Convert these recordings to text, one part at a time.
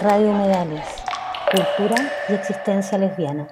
Radio Humedales, cultura y existencia lesbiana.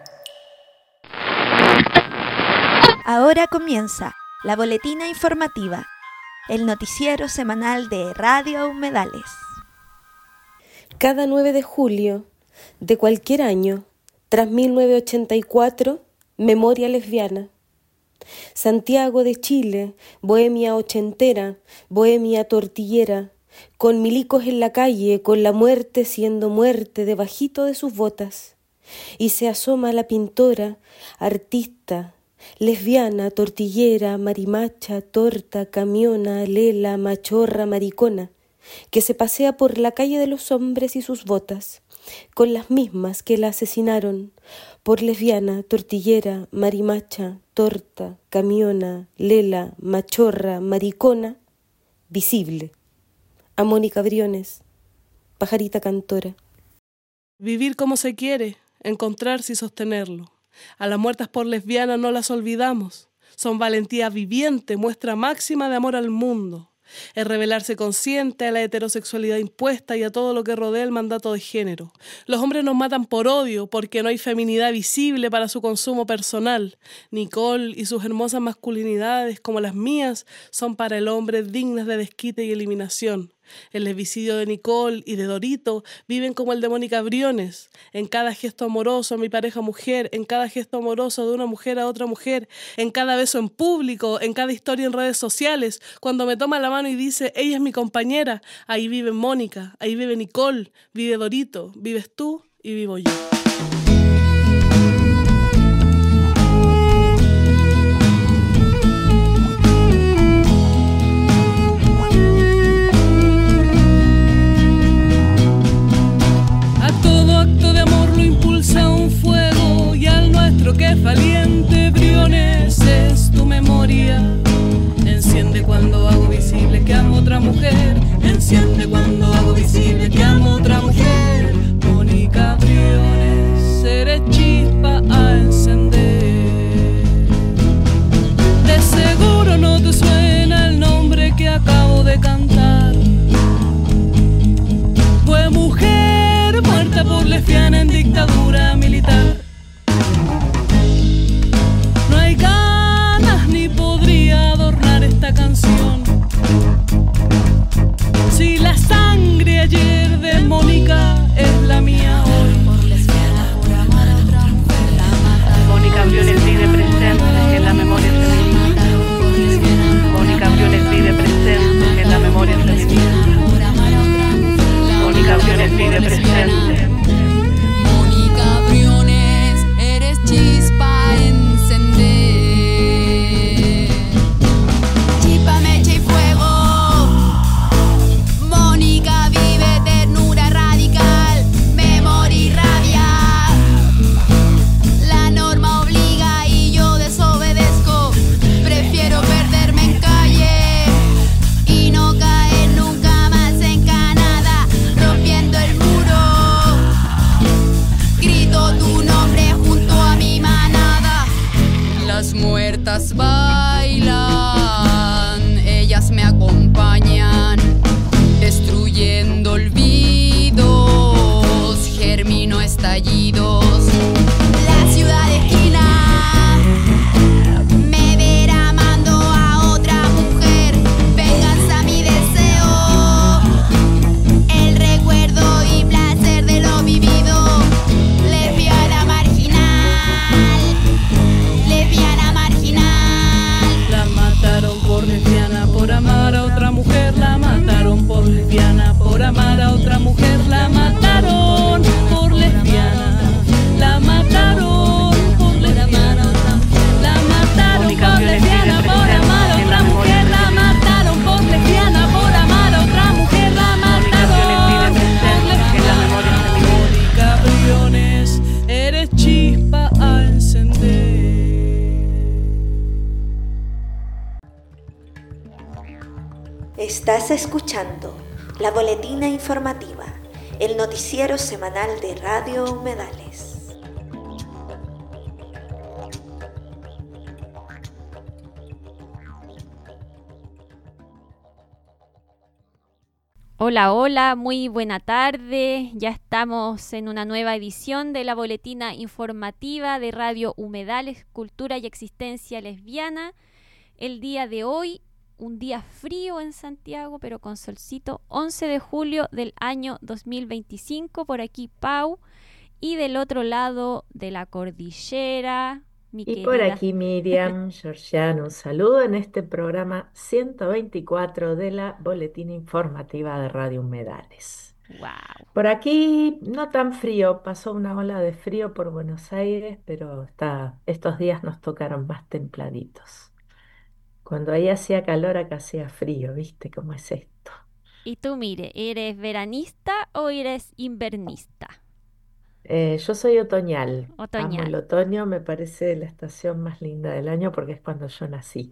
Ahora comienza la boletina informativa, el noticiero semanal de Radio Humedales. Cada 9 de julio de cualquier año, tras 1984, memoria lesbiana. Santiago de Chile, bohemia ochentera, bohemia tortillera, con milicos en la calle, con la muerte siendo muerte debajito de sus botas. Y se asoma la pintora, artista, lesbiana, tortillera, marimacha, torta, camiona, lela, machorra, maricona, que se pasea por la calle de los hombres y sus botas, con las mismas que la asesinaron, por lesbiana, tortillera, marimacha, torta, camiona, lela, machorra, maricona, visible. A Mónica Briones, pajarita cantora. Vivir como se quiere, encontrarse y sostenerlo. A las muertas por lesbianas no las olvidamos. Son valentía viviente, muestra máxima de amor al mundo. Es revelarse consciente a la heterosexualidad impuesta y a todo lo que rodea el mandato de género. Los hombres nos matan por odio, porque no hay feminidad visible para su consumo personal. Nicole y sus hermosas masculinidades, como las mías, son para el hombre dignas de desquite y eliminación. El lesbicidio de Nicole y de Dorito viven como el de Mónica Briones. En cada gesto amoroso a mi pareja mujer, en cada gesto amoroso de una mujer a otra mujer, en cada beso en público, en cada historia en redes sociales, cuando me toma la mano y dice, ella es mi compañera, ahí vive Mónica, ahí vive Nicole, vive Dorito, vives tú y vivo yo. Que es valiente, Briones, es tu memoria. Enciende cuando hago visible que amo a otra mujer. Enciende cuando hago visible que amo a otra mujer. Mónica Briones, eres chispa a encender. De seguro no te suena el nombre que acabo de cantar. Fue mujer muerta por lesbiana en dictadura militar. Canción. Si la sangre ayer de Mónica es la mía hoy, por lesbiana, por amar a otra mujer, la mataron. Mónica Briones vive presente en la memoria feminista. Mónica Briones vive presente en la memoria feminista. Mónica Briones vive presente. Mónica Briones, eres chispa a encender. Muertas bailan, ellas me acompañan, destruyendo olvidos, germino estallidos. La ciudad de esquina me verá amando a otra mujer, venganza mi deseo, el recuerdo y placer de lo vivido, lesbiana marginal, lesbiana marginal. La mataron por lesbiana, por amar a otra mujer. La mataron por lesbiana, por amar a otra mujer. La mataron por lesbiana. La mataron por lesbiana. La mataron por lesbiana, por amar a otra mujer. La mataron por lesbiana, por amar a otra mujer. La mataron por lesbiana. Mónica Briones, eres chispa a encender. Estás escuchando la boletina informativa, el noticiero semanal de Radio Humedales. Hola, hola, muy buena tarde. Ya estamos en una nueva edición de la boletina informativa de Radio Humedales, Cultura y Existencia Lesbiana. El día de hoy, un día frío en Santiago, pero con solcito, 11 de julio del año 2025, por aquí Pau, y del otro lado de la cordillera, mi Y por querida. aquí Miriam Georgiano, un saludo en este programa 124 de la Boletina Informativa de Radio Humedales. Wow. Por aquí no tan frío, pasó una ola de frío por Buenos Aires, pero estos días nos tocaron más templaditos. Cuando ahí hacía calor, acá hacía frío, ¿viste cómo es esto? Y tú, mire, ¿eres veranista o eres invernista? Yo soy otoñal, amo el Otoñal. otoño, me parece la estación más linda del año porque es cuando yo nací.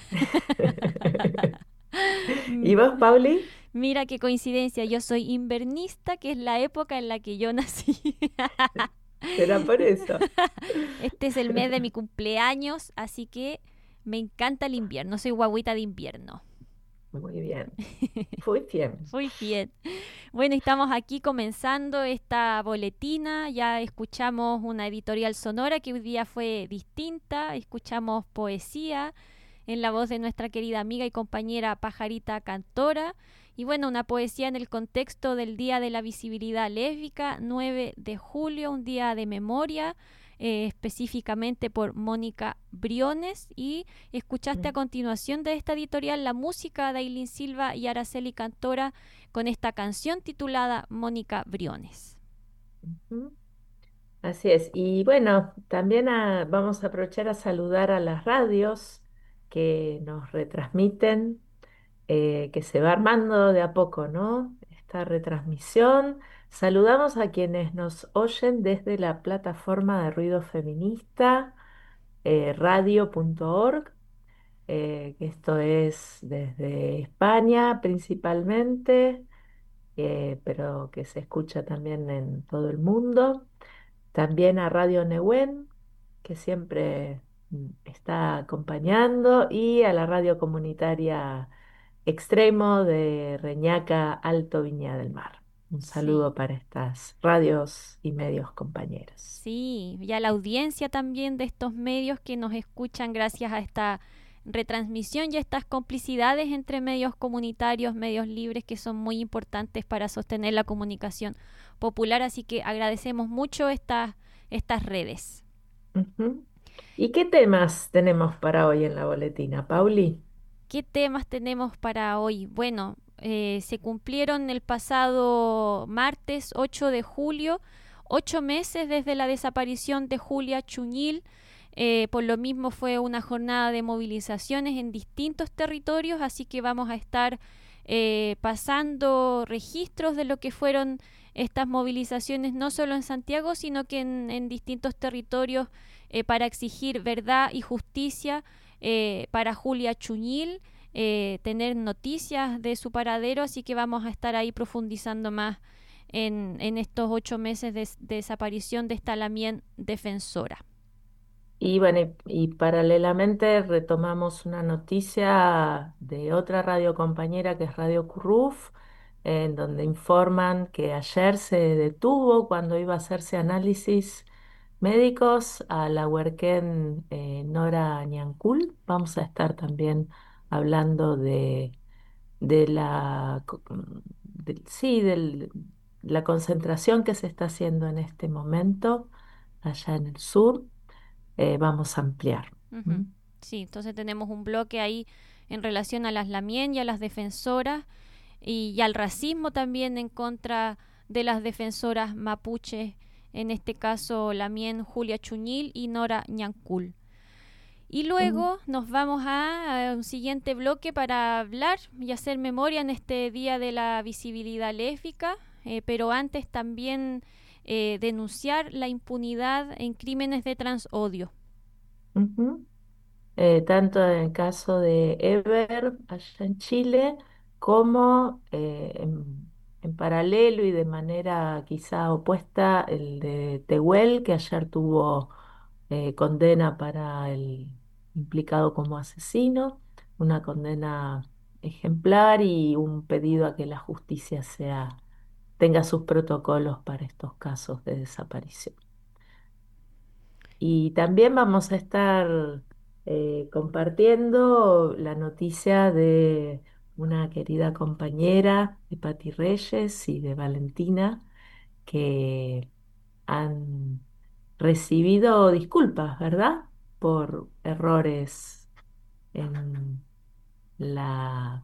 ¿Y vos, Pauli? Mira qué coincidencia, yo soy invernista, que es la época en la que yo nací. Será por eso. Este es el mes de mi cumpleaños, así que me encanta el invierno, soy guagüita de invierno. Muy bien, muy bien. Muy bien. Bueno, estamos aquí comenzando esta boletina, ya escuchamos una editorial sonora que hoy día fue distinta, escuchamos poesía en la voz de nuestra querida amiga y compañera Pajarita Cantora. Y bueno, una poesía en el contexto del Día de la Visibilidad Lésbica, 9 de julio, un día de memoria, específicamente por Mónica Briones. Y escuchaste a continuación de esta editorial la música de Ailín Silva y Araceli Cantora con esta canción titulada Mónica Briones. Ujú. Así es. Y bueno, también vamos a aprovechar a saludar a las radios que nos retransmiten, que se va armando de a poco, ¿no? Esta retransmisión. Saludamos a quienes nos oyen desde la plataforma de ruido feminista, radio.org, que esto es desde España principalmente, pero que se escucha también en todo el mundo. También a Radio Nehuen, que siempre está acompañando, y a la radio comunitaria Extremo de Reñaca, Alto Viña del Mar. Un Sí. saludo para estas radios y medios compañeros. Sí, y a la audiencia también de estos medios que nos escuchan gracias a esta retransmisión y a estas complicidades entre medios comunitarios, medios libres, que son muy importantes para sostener la comunicación popular. Así que agradecemos mucho estas redes. Ujú. ¿Y qué temas tenemos para hoy en la boletina, Pauli? ¿Qué temas tenemos para hoy? Bueno, se cumplieron el pasado martes 8 de julio, 8 meses desde la desaparición de Julia Chuñil. Por lo mismo fue una jornada de movilizaciones en distintos territorios, así que vamos a estar pasando registros de lo que fueron estas movilizaciones, no solo en Santiago, sino que en distintos territorios para exigir verdad y justicia para Julia Chuñil, tener noticias de su paradero, así que vamos a estar ahí profundizando más en estos 8 meses de desaparición de esta Lamien defensora. Y bueno, y paralelamente retomamos una noticia de otra radio compañera que es Radio Curruf, en donde informan que ayer se detuvo cuando iba a hacerse análisis médicos a la huerquén Nora Ñancul. Vamos a estar también hablando de sí, la concentración que se está haciendo en este momento allá en el sur. Vamos a ampliar. ¿Mm? Ujú. Sí, entonces tenemos un bloque ahí en relación a las Lamien y a las defensoras y al racismo también en contra de las defensoras mapuches, en este caso Lamien Julia Chuñil y Nora Ñancul. Y Mm. luego nos vamos a un siguiente bloque para hablar y hacer memoria en este Día de la Visibilidad Lésbica, pero antes también denunciar la impunidad en crímenes de transodio. Ujú. Tanto en el caso de Ever allá en Chile como en paralelo y de manera quizá opuesta el de Tehuel, que ayer tuvo condena para el implicado como asesino, una condena ejemplar y un pedido a que la justicia tenga sus protocolos para estos casos de desaparición. Y también vamos a estar compartiendo la noticia de una querida compañera de Patti Reyes y de Valentina, que han recibido disculpas, ¿verdad? Por errores en la,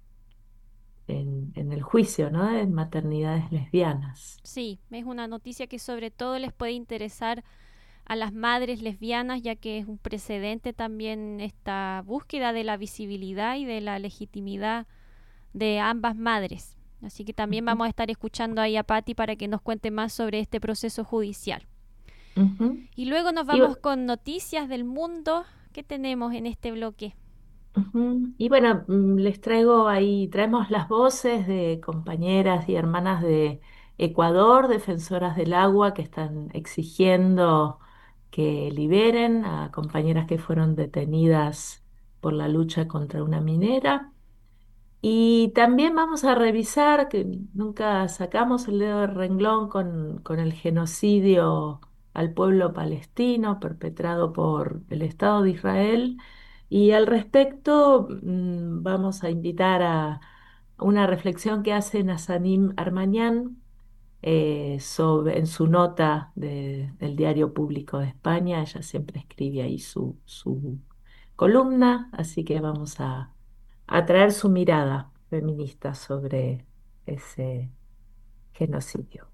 en el juicio, ¿no? En maternidades lesbianas. Sí, es una noticia que sobre todo les puede interesar a las madres lesbianas, ya que es un precedente también esta búsqueda de la visibilidad y de la legitimidad de ambas madres. Así que también vamos a estar escuchando ahí a Patti para que nos cuente más sobre este proceso judicial. Y luego nos vamos con noticias del mundo. ¿Qué tenemos en este bloque? Y bueno, traemos las voces de compañeras y hermanas de Ecuador, defensoras del agua, que están exigiendo que liberen a compañeras que fueron detenidas por la lucha contra una minera. Y también vamos a revisar, que nunca sacamos el dedo del renglón con el genocidio al pueblo palestino perpetrado por el Estado de Israel. Y al respecto, vamos a invitar a una reflexión que hace Nazanim Armanian en su nota del Diario Público de España. Ella siempre escribe ahí su columna, así que vamos a traer su mirada feminista sobre ese genocidio.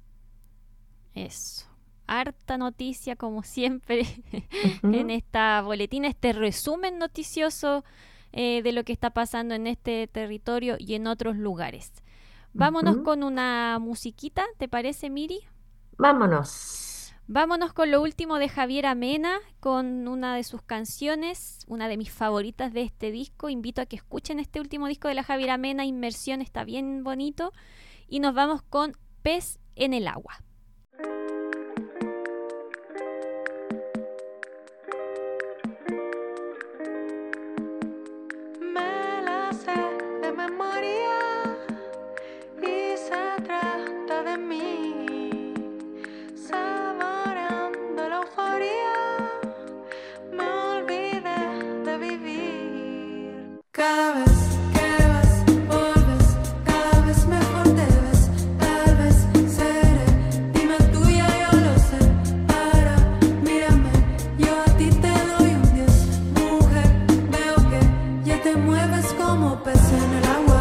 Eso. Harta noticia, como siempre, en esta boletina, este resumen noticioso de lo que está pasando en este territorio y en otros lugares. Vámonos con una musiquita, ¿te parece, Miri? Vámonos. Vámonos con lo último de Javier Amena, con una de sus canciones, una de mis favoritas de este disco. Invito a que escuchen este último disco de la Javier Amena, Inmersión, está bien bonito. Y nos vamos con Pez en el agua. Me la sé de memoria y se trata de mí, saboreando la euforia, me olvidé de vivir. Cada vez que vas, vuelves, cada vez mejor te ves, tal vez seré, dime tuya, yo lo sé, para, mírame, yo a ti te doy un 10, mujer, veo que ya te mueves como pez en el agua.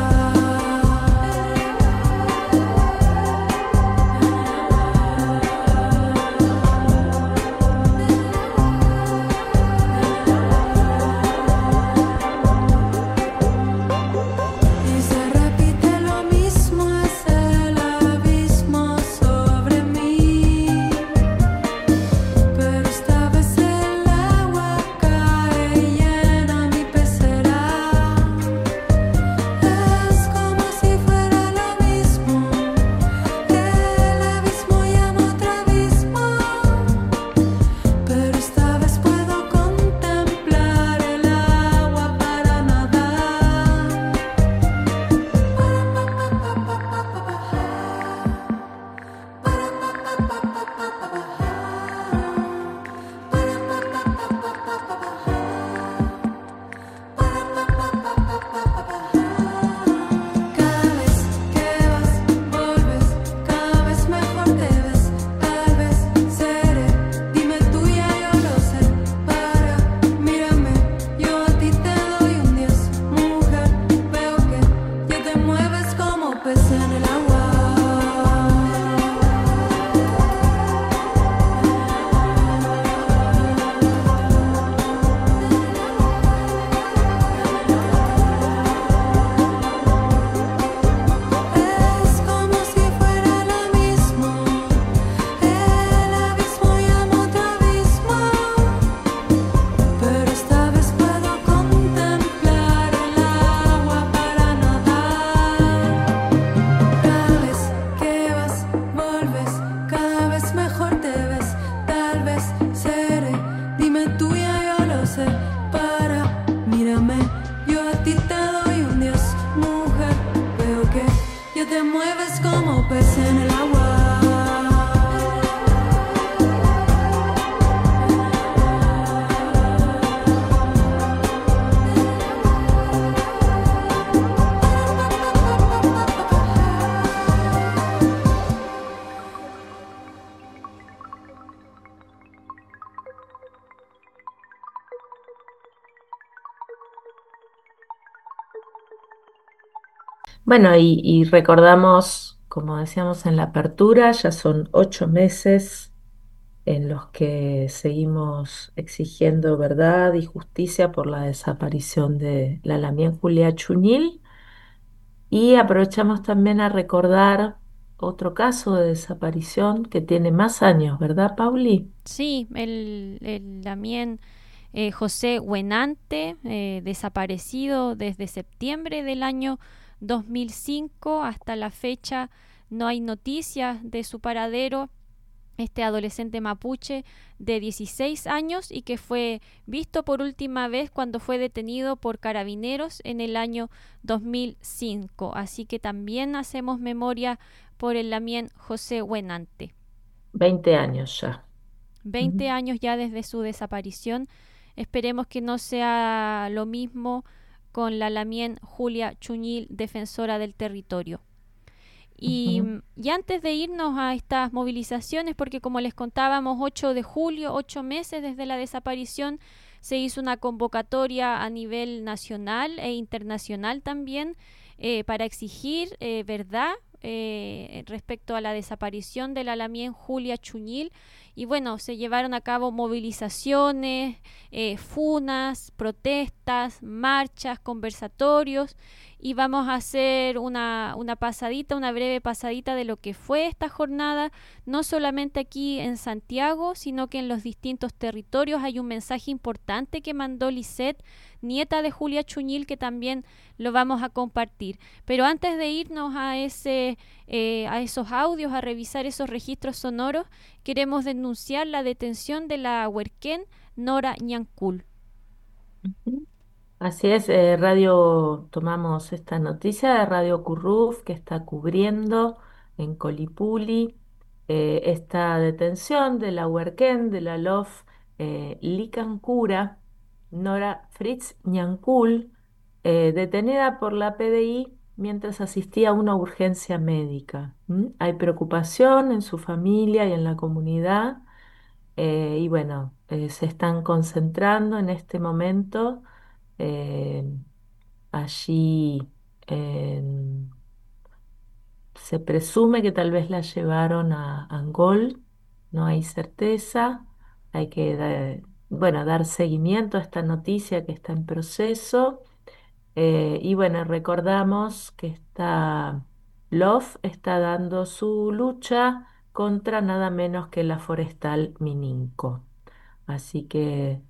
Bueno, y recordamos, como decíamos en la apertura, ya son 8 meses en los que seguimos exigiendo verdad y justicia por la desaparición de la Lamien Julia Chuñil y aprovechamos también a recordar otro caso de desaparición que tiene más años, ¿verdad, Pauli? Sí, también José Huenante, desaparecido desde septiembre del año 2005 hasta la fecha, no hay noticias de su paradero. Este adolescente mapuche de 16 años y que fue visto por última vez cuando fue detenido por carabineros en el año 2005. Así que también hacemos memoria por el Lamien José Huenante. 20 años ya. 20 años ya desde su desaparición. Esperemos que no sea lo mismo con la Lamien Julia Chuñil, defensora del territorio. Y, Ujú. y antes de irnos a estas movilizaciones, porque como les contábamos, 8 de julio, 8 meses desde la desaparición, se hizo una convocatoria a nivel nacional e internacional también para exigir verdad respecto a la desaparición de la Lamien Julia Chuñil. Y bueno, se llevaron a cabo movilizaciones, funas, protestas, marchas, conversatorios y vamos a hacer una pasadita, una breve pasadita de lo que fue esta jornada, no solamente aquí en Santiago, sino que en los distintos territorios. Hay un mensaje importante que mandó Lisette, nieta de Julia Chuñil, que también lo vamos a compartir. Pero antes de irnos a esos audios, a revisar esos registros sonoros, queremos denunciar la detención de la huerquén Nora Ñancul. Ujú. Así es, tomamos esta noticia de Radio Curruf que está cubriendo en Colipuli esta detención de la Huerquén, de la LOF Licancura, Nora Fritz Ñancul, detenida por la PDI mientras asistía a una urgencia médica. ¿M? Hay preocupación en su familia y en la comunidad y bueno, se están concentrando en este momento eh, allí se presume que tal vez la llevaron a Angol, no hay certeza, hay que bueno, dar seguimiento a esta noticia que está en proceso. Y bueno, recordamos que esta Love está dando su lucha contra nada menos que la forestal Mininco. Así que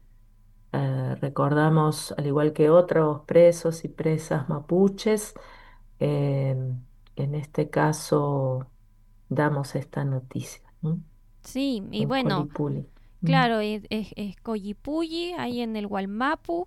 recordamos, al igual que otros presos y presas mapuches, eh, en este caso damos esta noticia, ¿no? Sí, y En bueno, Colipuli. Mm. claro, es Collipulli, ahí en el Gualmapu.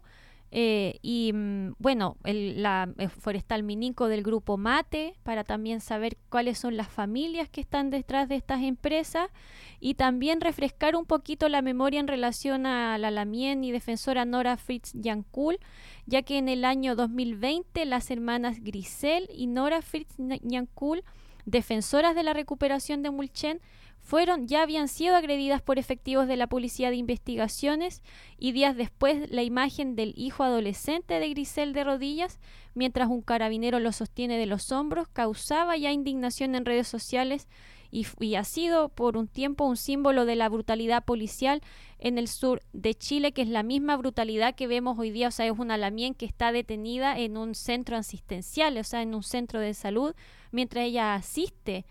Bueno, la Forestal Mininco del grupo Mate, para también saber cuáles son las familias que están detrás de estas empresas y también refrescar un poquito la memoria en relación a la Lamien y defensora Nora Fritz Yancul, ya que en el año 2020 las hermanas Grisel y Nora Fritz Yancul, defensoras de la recuperación de Mulchen, ya habían sido agredidas por efectivos de la Policía de Investigaciones y días después la imagen del hijo adolescente de Grisel de rodillas mientras un carabinero lo sostiene de los hombros causaba ya indignación en redes sociales y ha sido por un tiempo un símbolo de la brutalidad policial en el sur de Chile, que es la misma brutalidad que vemos hoy día. O sea, es una Lamien que está detenida en un centro asistencial, o sea, en un centro de salud, mientras ella asiste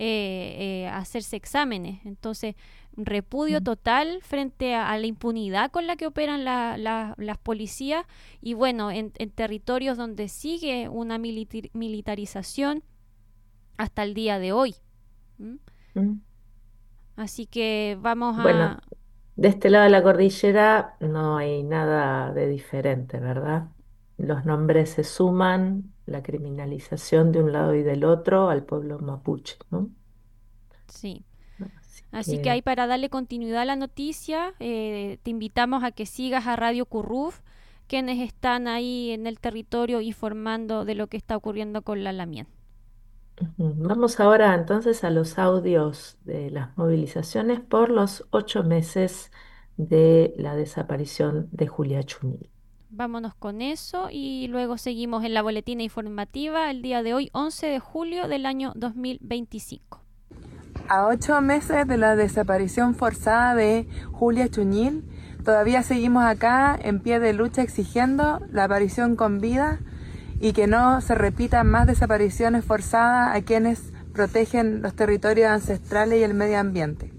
a hacerse exámenes. Entonces, repudio total frente a la impunidad con la que operan las policías y bueno, en territorios donde sigue una militarización hasta el día de hoy. ¿Mm? Mm. Así que vamos Bueno, a... de este lado de la cordillera no hay nada de diferente, ¿verdad? Los nombres se suman, la criminalización de un lado y del otro al pueblo mapuche, ¿no? Sí. Así Así que que ahí para darle continuidad a la noticia, te invitamos a que sigas a Radio Curruf, quienes están ahí en el territorio informando de lo que está ocurriendo con la Lamien. vamos ahora entonces a los audios de las movilizaciones por los 8 meses de la desaparición de Julia Chunil. vámonos con eso y luego seguimos en la boletina informativa el día de hoy, 11 de julio del año 2025. A 8 meses de la desaparición forzada de Julia Chuñil, todavía seguimos acá en pie de lucha exigiendo la aparición con vida y que no se repitan más desapariciones forzadas a quienes protegen los territorios ancestrales y el medio ambiente.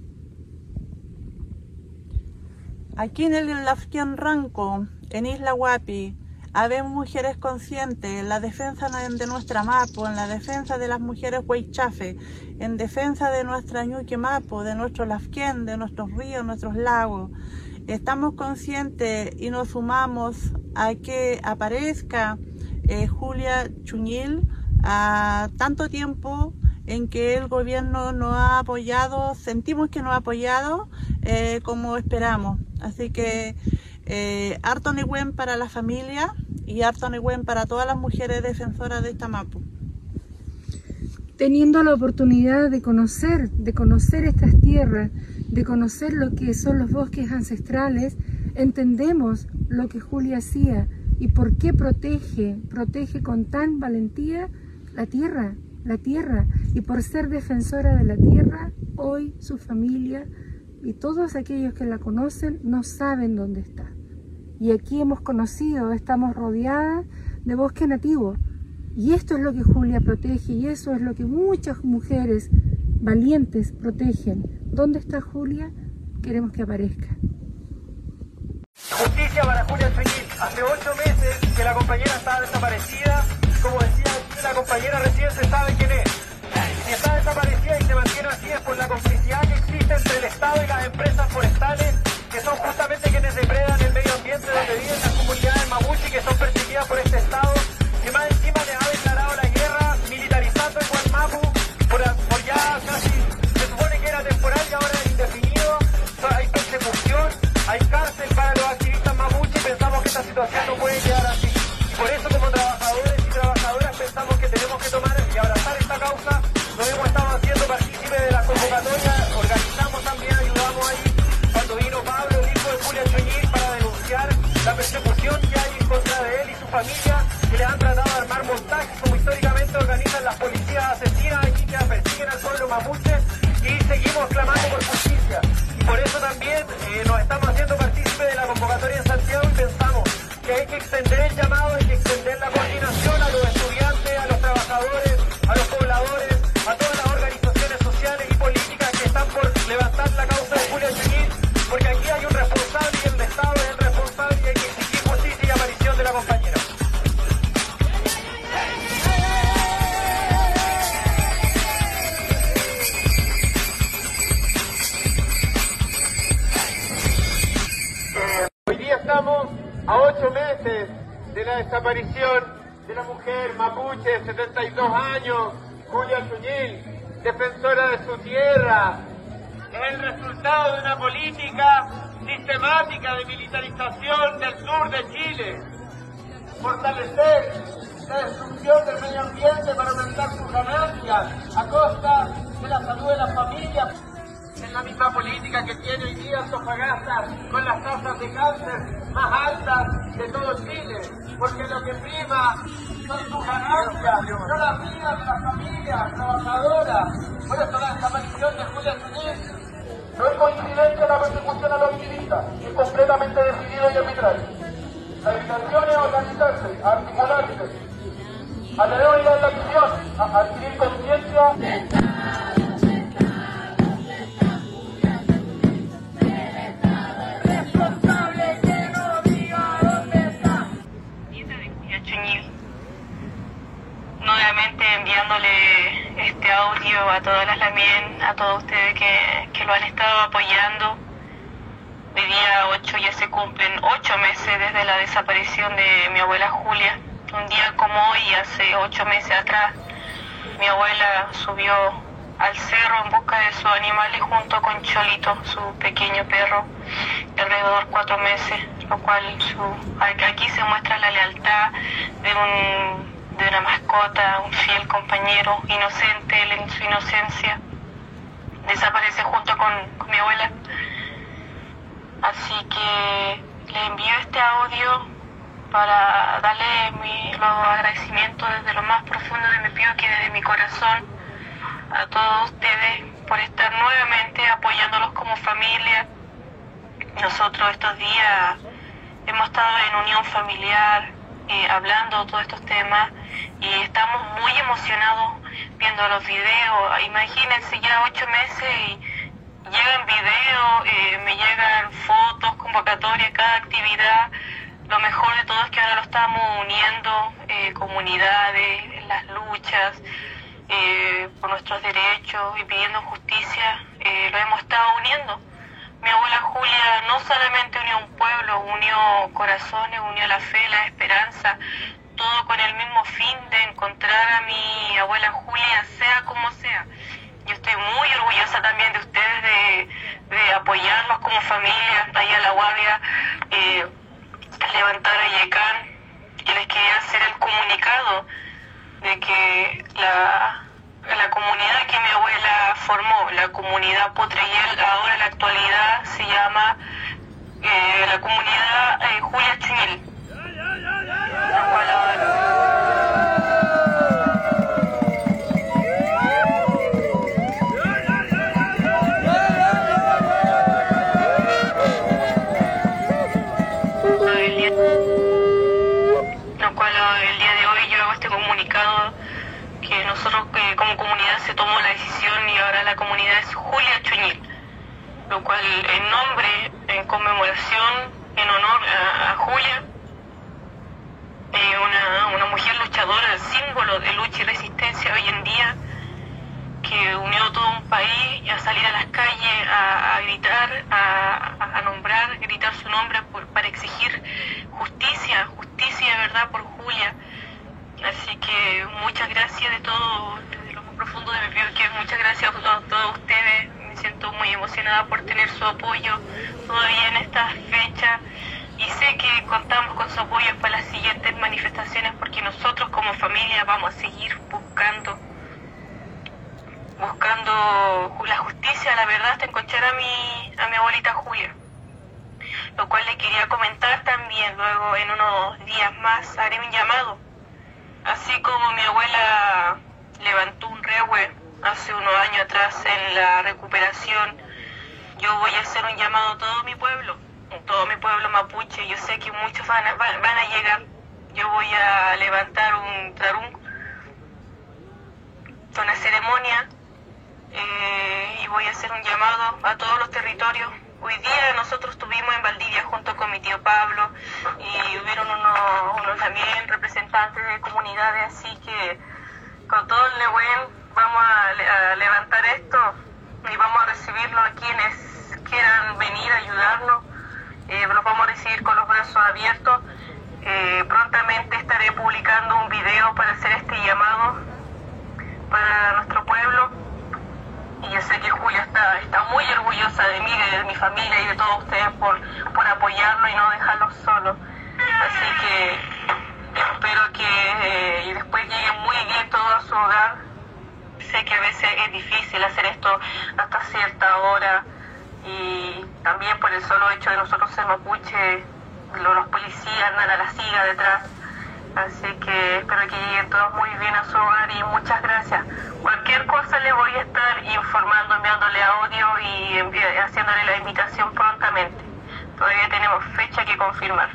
Aquí en el Lafquén Ranco, en Isla Huapi, habemos mujeres conscientes en la defensa de nuestra Mapu, en la defensa de las mujeres Huaychafe, en defensa de nuestra Ñuque Mapu, de nuestro Lafquén, de nuestros ríos, nuestros lagos. Estamos conscientes y nos sumamos a que aparezca Julia Chuñil a tanto tiempo en que el gobierno no ha apoyado, sentimos que no ha apoyado como esperamos. Así que harto negüen para la familia y harto negüen para todas las mujeres defensoras de esta Mapu. Teniendo la oportunidad de conocer estas tierras, de conocer lo que son los bosques ancestrales, entendemos lo que Julia hacía y por qué protege con tan valentía la tierra, y por ser defensora de la tierra, hoy su familia y todos aquellos que la conocen no saben dónde está. Y aquí hemos conocido, estamos rodeadas de bosque nativo, y esto es lo que Julia protege, y eso es lo que muchas mujeres valientes protegen. ¿Dónde está Julia? Queremos que aparezca. Justicia para Julia Chuñil. Hace 8 meses que la compañera estaba desaparecida. Como decía aquí, la compañera recién se sabe quién es. Si está desaparecida y se mantiene así es por la complicidad que existe entre el Estado y las empresas forestales, que son justamente quienes depredan el medio ambiente donde viven las comunidades mapuche, que son perseguidas por este Estado, que más encima les ha declarado la guerra, militarizando el Gualmapu por ya casi, se supone que era temporal y ahora es indefinido. Hay persecución, hay cárcel para los activistas mapuche y pensamos que esta situación no puede quedar así. Y por eso como trabajadores y trabajadoras pensamos que tenemos que tomar y abrazar esta causa. Nos hemos estado haciendo partícipes de la convocatoria, organizamos también, ayudamos ahí cuando vino Pablo, el hijo de Julia Chuñil, para denunciar la persecución que hay en contra de él y su familia, que le han tratado de armar montajes como históricamente organizan las policías asesinas aquí que persiguen al pueblo mapuche, y seguimos clamando por justicia. Y por eso también nos estamos haciendo partícipes de la convocatoria en Santiago y pensamos que hay que extender el llamado, hay que extender la coordinación a los estudiantes, a los trabajadores, a los pobladores, a todas las organizaciones sociales y políticas que están por levantar la causa de Julia Chuñil, porque aquí hay un responsable y el Estado es el responsable y hay que exigir justicia y aparición de la compañera. Hoy día estamos a 8 meses de la desaparición de la mujer mapuche de 72 años, Julia Chuñil, defensora de su tierra. Es el resultado de una política sistemática de militarización del sur de Chile. Fortalecer la destrucción del medio ambiente para aumentar sus ganancias a costa de la salud de las familias. Es la misma política que tiene hoy día Antofagasta con las tasas de cáncer más altas de todo Chile, porque lo que prima son sus ganancias, no las vidas de las familias trabajadoras. Por eso la desaparición de Julia Chuñil no es coincidencia la persecución a los activistas, es completamente decidido y arbitrario. La invitación es organizarse, a articularse, a tener unidad en la acción, a adquirir conciencia. Nuevamente enviándole este audio a todas las Lamien, a todos ustedes que lo han estado apoyando. Hoy día 8 ya se cumplen 8 meses desde la desaparición de mi abuela Julia. Un día como hoy, hace 8 meses atrás, mi abuela subió al cerro en busca de sus animales junto con Cholito, su pequeño perro, de alrededor 4 meses, lo cual aquí se muestra la lealtad de una mascota, un fiel compañero, inocente, él en su inocencia, desaparece junto con mi abuela. Así que le envío este audio para darle los agradecimientos desde lo más profundo de mi piel, que desde mi corazón, a todos ustedes por estar nuevamente apoyándolos como familia. Nosotros estos días hemos estado en unión familiar, hablando de todos estos temas, y estamos muy emocionados viendo los videos. Imagínense, ya 8 meses y llegan videos, me llegan fotos, convocatorias, cada actividad. Lo mejor de todo es que ahora lo estamos uniendo, comunidades, en las luchas por nuestros derechos y pidiendo justicia, lo hemos estado uniendo. Mi abuela Julia no solamente unió un pueblo, unió corazones, unió la fe, la esperanza, todo con el mismo fin de encontrar a mi abuela Julia, sea como sea. Yo estoy muy orgullosa también de ustedes, de apoyarlos como familia, ahí a la Guardia, levantar a Yecán, y les quería hacer el comunicado de que la comunidad que mi abuela formó, la comunidad Potreyel, ahora en la actualidad se llama la comunidad Julia Chuñil. Lo cual el día de hoy yo hago este comunicado que nosotros como comunidad se tomó la decisión y ahora la comunidad es Julia Chuñil, lo cual en nombre, en conmemoración, en honor a Julia, una mujer luchadora, símbolo de lucha y resistencia hoy en día, que unió todo un país a salir a las calles, a gritar, a nombrar, gritar su nombre para exigir justicia de verdad por Julia. Así que muchas gracias de todo, desde lo más profundo de mi vida, que muchas gracias a todos ustedes. Me siento muy emocionada por tener su apoyo todavía en estas fechas, y sé que contamos con su apoyo para las siguientes manifestaciones, porque nosotros como familia vamos a seguir buscando la justicia, la verdad, hasta encontrar a mi abuelita Julia. Lo cual le quería comentar también, luego en unos días más haré un llamado. Así como mi abuela levantó un rehue hace unos años atrás en la recuperación, yo voy a hacer un llamado a todo mi pueblo mapuche. Yo sé que muchos van a llegar. Yo voy a levantar un trarún, una ceremonia, y voy a hacer un llamado a todos los territorios. Hoy día nosotros estuvimos en Valdivia junto con mi tío Pablo, y hubieron unos también representantes de comunidades, así que con todo el Nehuen vamos a levantar esto y vamos a recibirlo a quienes quieran venir a ayudarnos. Los vamos a recibir con los brazos abiertos. Prontamente estaré publicando un video para hacer este llamado para nuestro pueblo. Y yo sé que Julia está muy orgullosa de mí, de mi familia y de todos ustedes por apoyarlo y no dejarlo solo. Así que espero que y después llegue muy bien todo a su hogar. Sé que a veces es difícil hacer esto hasta cierta hora, y también por el solo hecho de nosotros ser mapuche, los policías andan a la siga detrás. Así que espero que lleguen todos muy bien a su hogar, y muchas gracias. Cualquier cosa le voy a estar informando, enviándole audio y haciéndole la invitación prontamente. Todavía tenemos fecha que confirmar.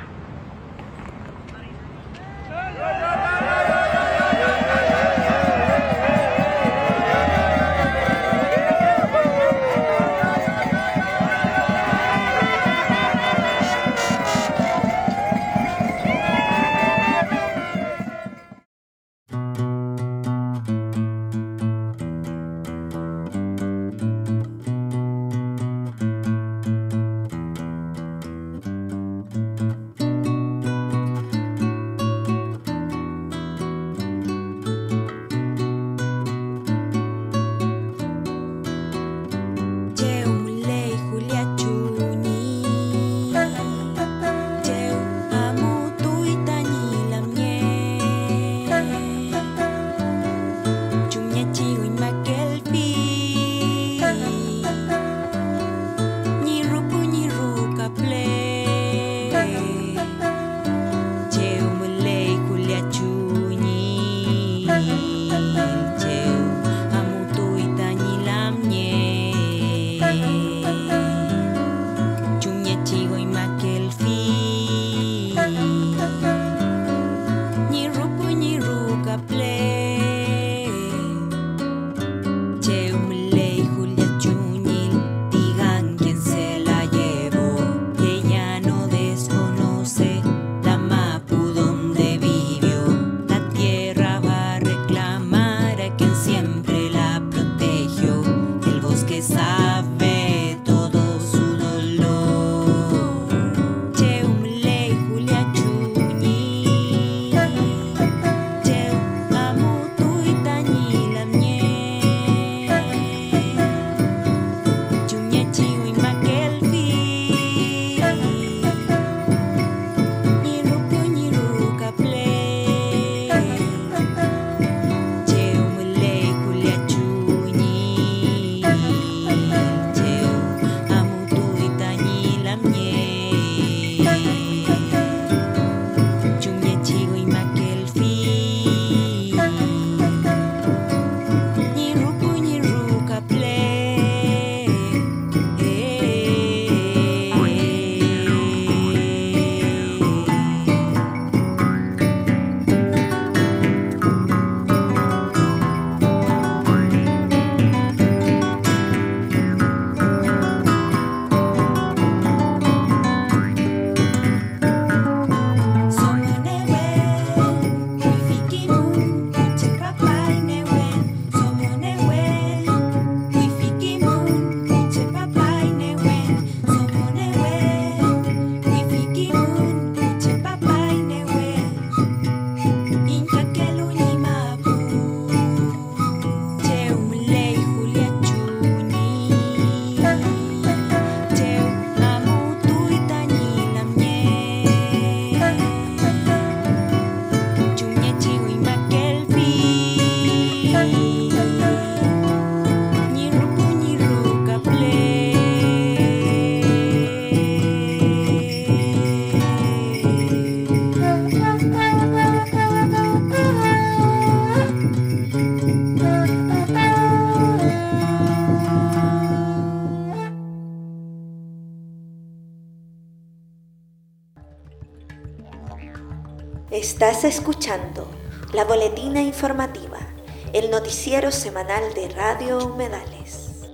Estás escuchando la Boletina Informativa, el noticiero semanal de Radio Humedales.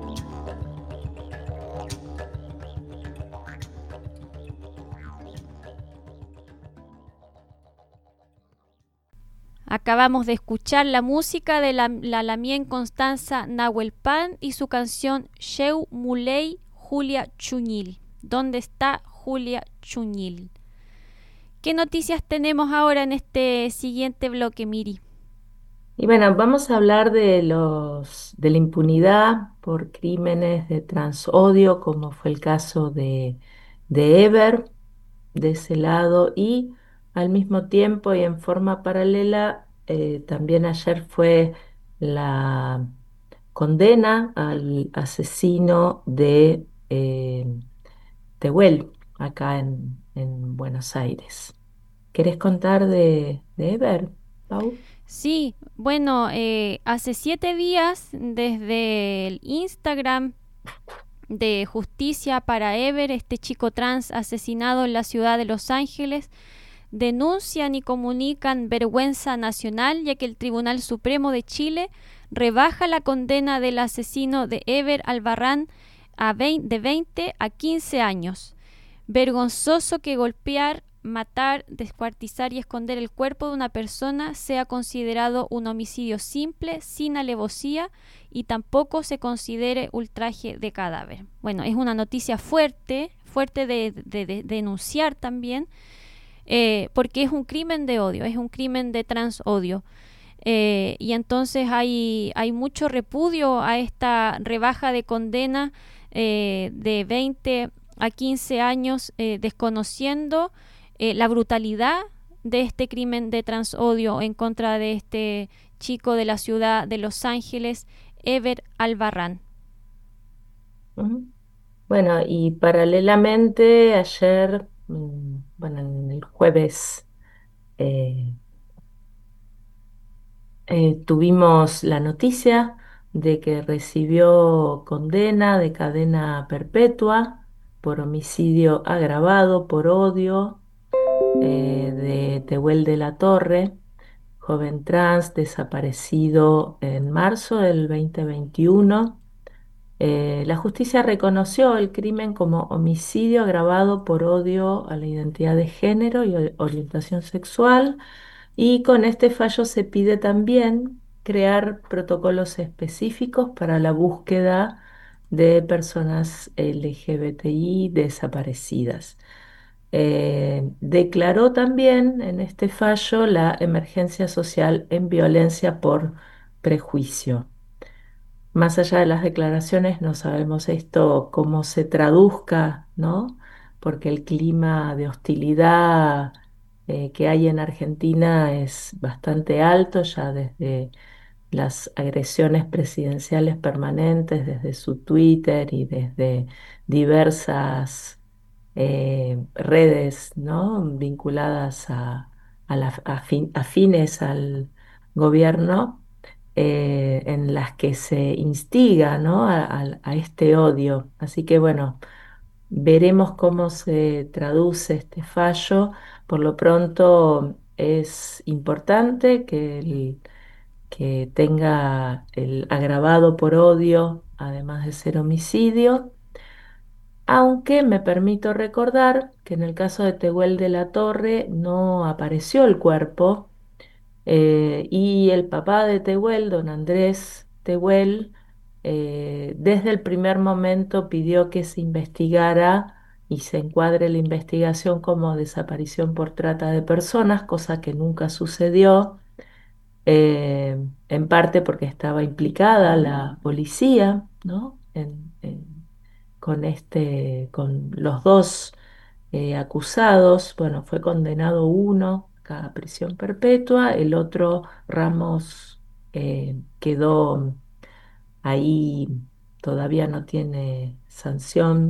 Acabamos de escuchar la música de la Lamien Constanza Nahuelpan y su canción Sheu Muley Julia Chuñil. ¿Dónde está Julia Chuñil? ¿Qué noticias tenemos ahora en este siguiente bloque, Miri? Y bueno, vamos a hablar de la impunidad por crímenes de transodio, como fue el caso de Ever, de ese lado, y al mismo tiempo y en forma paralela, también ayer fue la condena al asesino de Tehuel, acá en Buenos Aires. ¿Querés contar de Ever, Pau? Sí, bueno, hace 7 días desde el Instagram de Justicia para Ever, este chico trans asesinado en la ciudad de Los Ángeles, denuncian y comunican vergüenza nacional, ya que el Tribunal Supremo de Chile rebaja la condena del asesino de Ever Albarrán de 20 a 15 años. Vergonzoso que golpear, matar, descuartizar y esconder el cuerpo de una persona sea considerado un homicidio simple, sin alevosía, y tampoco se considere ultraje de cadáver. Bueno, es una noticia fuerte de denunciar también, porque es un crimen de odio, es un crimen de transodio. Y entonces hay mucho repudio a esta rebaja de condena de 20 a 15 años, desconociendo la brutalidad de este crimen de transodio en contra de este chico de la ciudad de Los Ángeles, Ever Albarrán. Bueno, y paralelamente ayer, bueno, en el jueves, tuvimos la noticia de que recibió condena de cadena perpetua por homicidio agravado por odio, de Tehuel de la Torre, joven trans desaparecido en marzo del 2021. La justicia reconoció el crimen como homicidio agravado por odio a la identidad de género y orientación sexual, y con este fallo se pide también crear protocolos específicos para la búsqueda de personas LGBTI desaparecidas. Declaró también en este fallo la emergencia social en violencia por prejuicio. Más allá de las declaraciones, no sabemos esto cómo se traduzca, ¿no? Porque el clima de hostilidad que hay en Argentina es bastante alto, ya desde las agresiones presidenciales permanentes, desde su Twitter y desde diversas redes, ¿no? Vinculadas afines al gobierno, en las que se instiga, ¿no? a este odio. Así que bueno, veremos cómo se traduce este fallo. Por lo pronto es importante que tenga el agravado por odio, además de ser homicidio, aunque me permito recordar que en el caso de Tehuel de la Torre no apareció el cuerpo, y el papá de Tehuel, don Andrés Tehuel, desde el primer momento pidió que se investigara y se encuadre la investigación como desaparición por trata de personas, cosa que nunca sucedió, en parte porque estaba implicada la policía, ¿no? Con los dos acusados. Bueno, fue condenado uno a prisión perpetua, el otro, Ramos, quedó ahí, todavía no tiene sanción.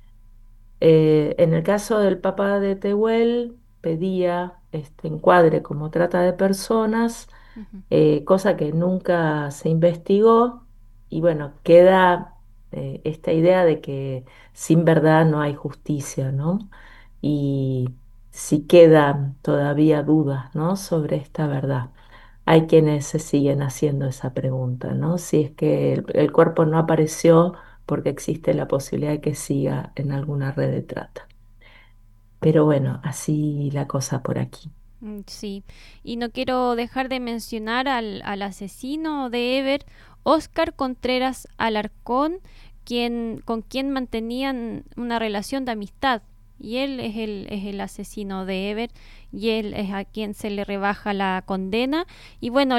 En el caso del papá de Tehuel, pedía este encuadre como trata de personas, cosa que nunca se investigó, y bueno, queda esta idea de que sin verdad no hay justicia, ¿no? Y si quedan todavía dudas, ¿no?, sobre esta verdad. Hay quienes se siguen haciendo esa pregunta, ¿no? Si es que el cuerpo no apareció porque existe la posibilidad de que siga en alguna red de trata. Pero bueno, así la cosa por aquí. Sí, y no quiero dejar de mencionar al asesino de Ever, Óscar Contreras Alarcón, con quien mantenían una relación de amistad. Y él es el asesino de Ever, y él es a quien se le rebaja la condena. Y bueno,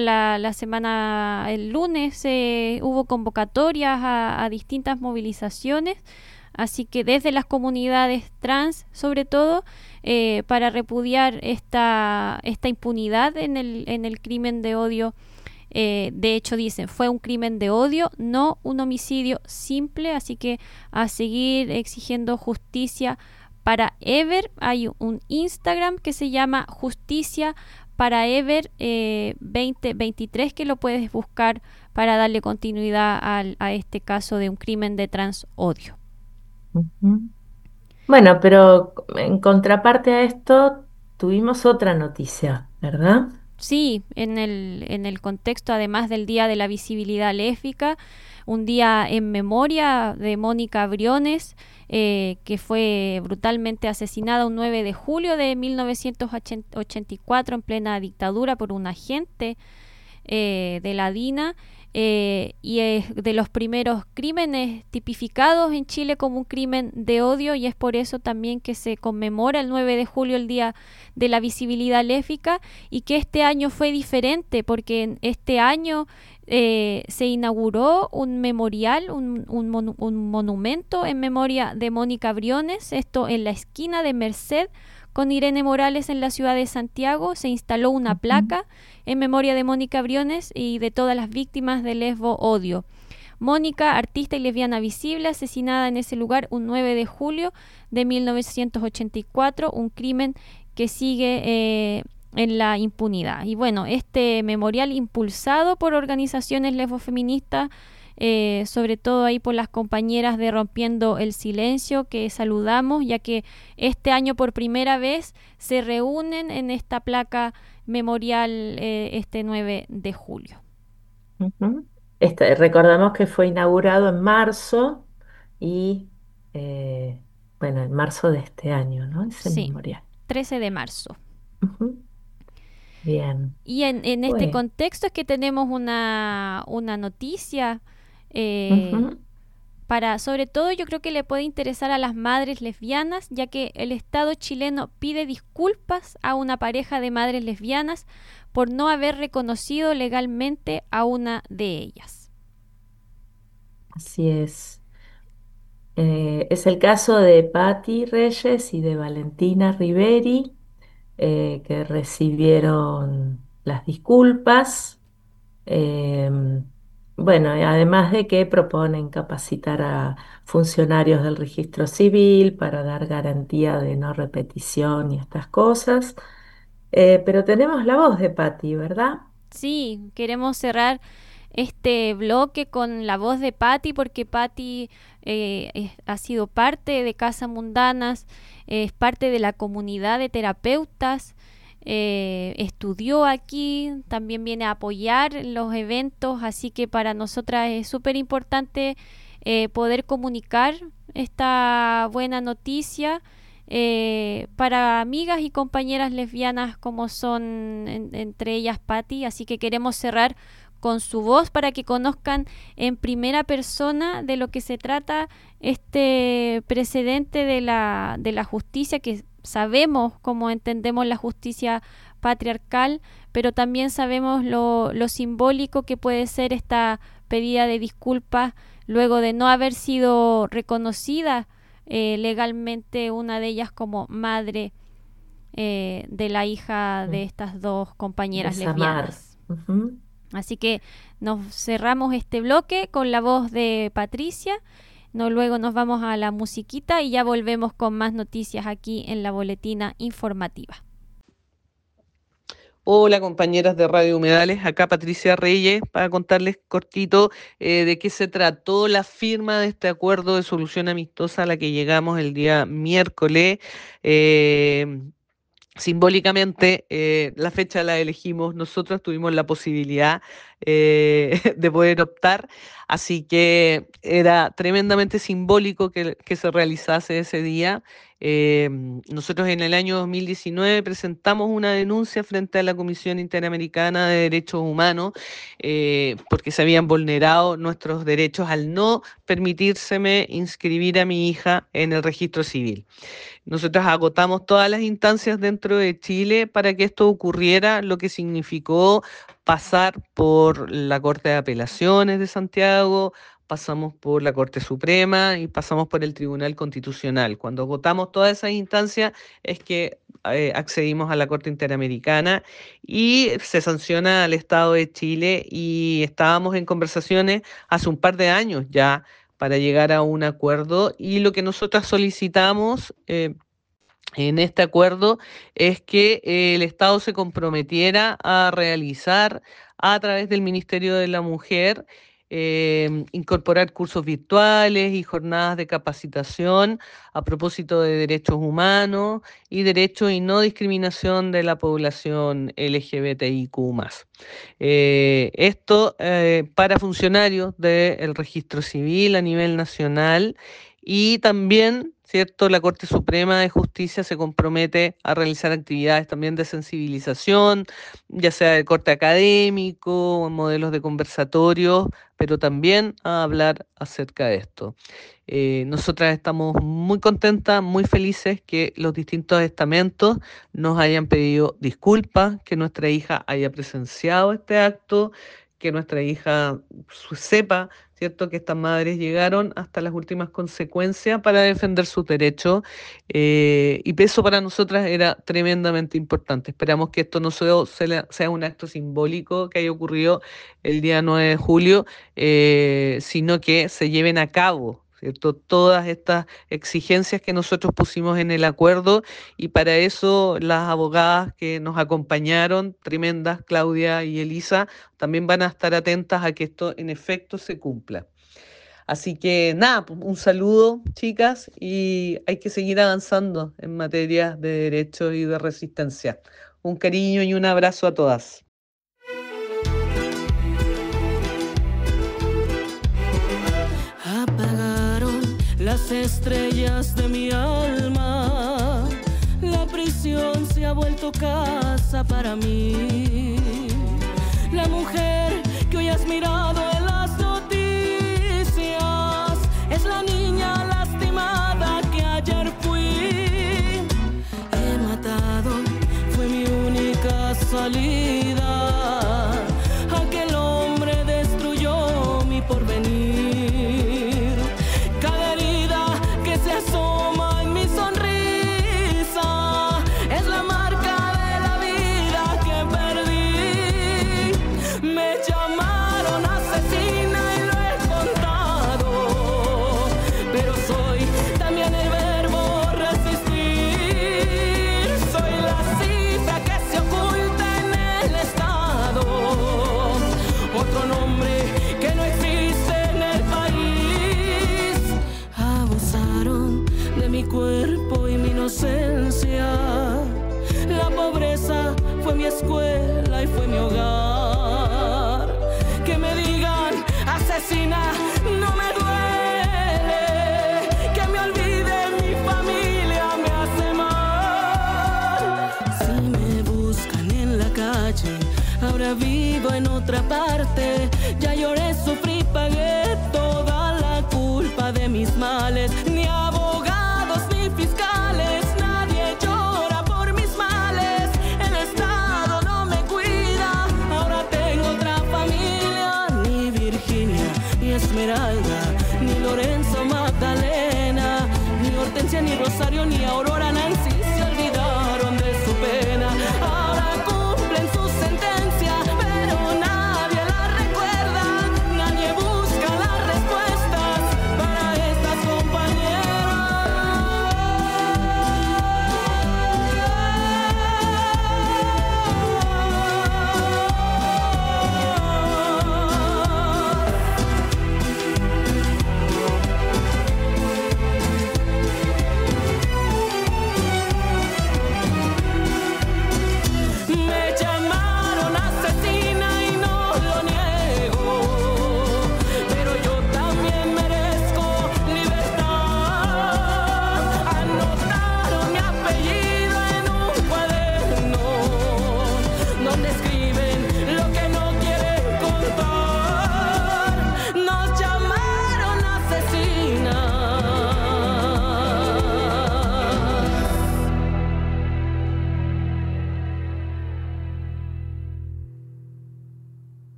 el lunes hubo convocatorias a distintas movilizaciones, así que desde las comunidades trans, sobre todo, para repudiar esta impunidad en el crimen de odio. De hecho, dicen, fue un crimen de odio, no un homicidio simple, así que a seguir exigiendo justicia para Ever. Hay un Instagram que se llama Justicia para Ever 2023, que lo puedes buscar para darle continuidad a este caso de un crimen de transodio. Ujú. Bueno, pero en contraparte a esto, tuvimos otra noticia, ¿verdad? Sí, en el contexto, además del Día de la Visibilidad Lésbica, un día en memoria de Mónica Briones, que fue brutalmente asesinada un 9 de julio de 1984 en plena dictadura por un agente de la DINA, y es de los primeros crímenes tipificados en Chile como un crimen de odio, y es por eso también que se conmemora el 9 de julio el Día de la Visibilidad Lésbica, y que este año fue diferente porque en este año se inauguró un memorial, un monumento en memoria de Mónica Briones, esto en la esquina de Merced con Irene Morales en la ciudad de Santiago. Se instaló una placa en memoria de Mónica Briones y de todas las víctimas de lesbo odio. Mónica, artista y lesbiana visible, asesinada en ese lugar un 9 de julio de 1984, un crimen que sigue en la impunidad. Y bueno, este memorial impulsado por organizaciones lesbofeministas, sobre todo ahí por las compañeras de Rompiendo el Silencio, que saludamos, ya que este año por primera vez se reúnen en esta placa memorial este 9 de julio. Ujú. Recordamos que fue inaugurado en marzo y, bueno, en marzo de este año, ¿no? Ese Sí, memorial. 13 de marzo. Ujú. Bien. Y en este Bueno. contexto es que tenemos una noticia Ujú. sobre todo yo creo que le puede interesar a las madres lesbianas, ya que el Estado chileno pide disculpas a una pareja de madres lesbianas por no haber reconocido legalmente a una de ellas. Así es. Es el caso de Patti Reyes y de Valentina Riveri, que recibieron las disculpas. Bueno, y además de que proponen capacitar a funcionarios del registro civil para dar garantía de no repetición y estas cosas. Pero tenemos la voz de Patti, ¿verdad? Sí, queremos cerrar este bloque con la voz de Patti, porque Patti ha sido parte de Casa Mundanas, es parte de la comunidad de terapeutas, estudió aquí, también viene a apoyar los eventos, así que para nosotras es súper importante poder comunicar esta buena noticia para amigas y compañeras lesbianas como son entre ellas Patti, así que queremos cerrar con su voz para que conozcan en primera persona de lo que se trata este precedente de la justicia, que sabemos cómo entendemos la justicia patriarcal, pero también sabemos lo simbólico que puede ser esta pedida de disculpas luego de no haber sido reconocida legalmente una de ellas como madre de la hija de estas dos compañeras De Samar. lesbianas. Ujú. Así que nos cerramos este bloque con la voz de Patricia. Luego nos vamos a la musiquita y ya volvemos con más noticias aquí en la boletina informativa. Hola compañeras de Radio Humedales, acá Patricia Reyes para contarles cortito de qué se trató la firma de este acuerdo de solución amistosa a la que llegamos el día miércoles. simbólicamente, la fecha la elegimos nosotros, tuvimos la posibilidad de poder optar, así que era tremendamente simbólico que se realizase ese día. Nosotros en el año 2019 presentamos una denuncia frente a la Comisión Interamericana de Derechos Humanos porque se habían vulnerado nuestros derechos al no permitírseme inscribir a mi hija en el registro civil. Nosotros agotamos todas las instancias dentro de Chile para que esto ocurriera, lo que significó pasar por la Corte de Apelaciones de Santiago, pasamos por la Corte Suprema y pasamos por el Tribunal Constitucional. Cuando agotamos todas esas instancias es que accedimos a la Corte Interamericana y se sanciona al Estado de Chile, y estábamos en conversaciones hace un par de años ya para llegar a un acuerdo, y lo que nosotros solicitamos en este acuerdo es que el Estado se comprometiera a realizar a través del Ministerio de la Mujer incorporar cursos virtuales y jornadas de capacitación a propósito de derechos humanos y derechos y no discriminación de la población LGBTIQ+. Esto para funcionarios del registro civil a nivel nacional, y también, ¿cierto?, la Corte Suprema de Justicia se compromete a realizar actividades también de sensibilización, ya sea de corte académico, modelos de conversatorios, pero también a hablar acerca de esto. Nosotras estamos muy contentas, muy felices que los distintos estamentos nos hayan pedido disculpas, que nuestra hija haya presenciado este acto, que nuestra hija sepa, ¿cierto?, que estas madres llegaron hasta las últimas consecuencias para defender sus derechos, y eso para nosotras era tremendamente importante. Esperamos que esto no sea un acto simbólico que haya ocurrido el día 9 de julio, sino que se lleven a cabo, ¿cierto?, todas estas exigencias que nosotros pusimos en el acuerdo, y para eso las abogadas que nos acompañaron, tremendas, Claudia y Elisa, también van a estar atentas a que esto en efecto se cumpla. Así que nada, un saludo, chicas, y hay que seguir avanzando en materia de derechos y de resistencia. Un cariño y un abrazo a todas. Las estrellas de mi alma, la prisión se ha vuelto casa para mí. La mujer que hoy has mirado en las noticias es la niña lastimada que ayer fui. He matado, fue mi única salida. Aquel hombre destruyó mi porvenir. Asoma en mi sonrisa, es la marca de la vida que perdí. Me llamaron asesina y lo he contado, pero soy también el verbo resistir. Soy la cifra que se oculta en el estado, otro nombre que no existe en el país. Abusaron de mi cuerpo y mi inocencia. La pobreza fue mi escuela y fue mi hogar. Que me digan asesina no me duele, que me olvide mi familia me hace mal. Si me buscan en la calle, ahora vivo en otra parte. Ya lloré, sufrí, pagué toda la culpa de mis males. Ni abogados ni fiscales, nadie llora por mis males. El Estado no me cuida, ahora tengo otra familia. Ni Virginia, ni Esmeralda, ni Lorenzo, Magdalena, ni Hortensia, ni Rosario, ni Aurora, Nancy se olvidaron de su pena. Ahora cumplen su sentencia, pero nadie la recuerda. Nadie busca las respuestas para estas compañeras.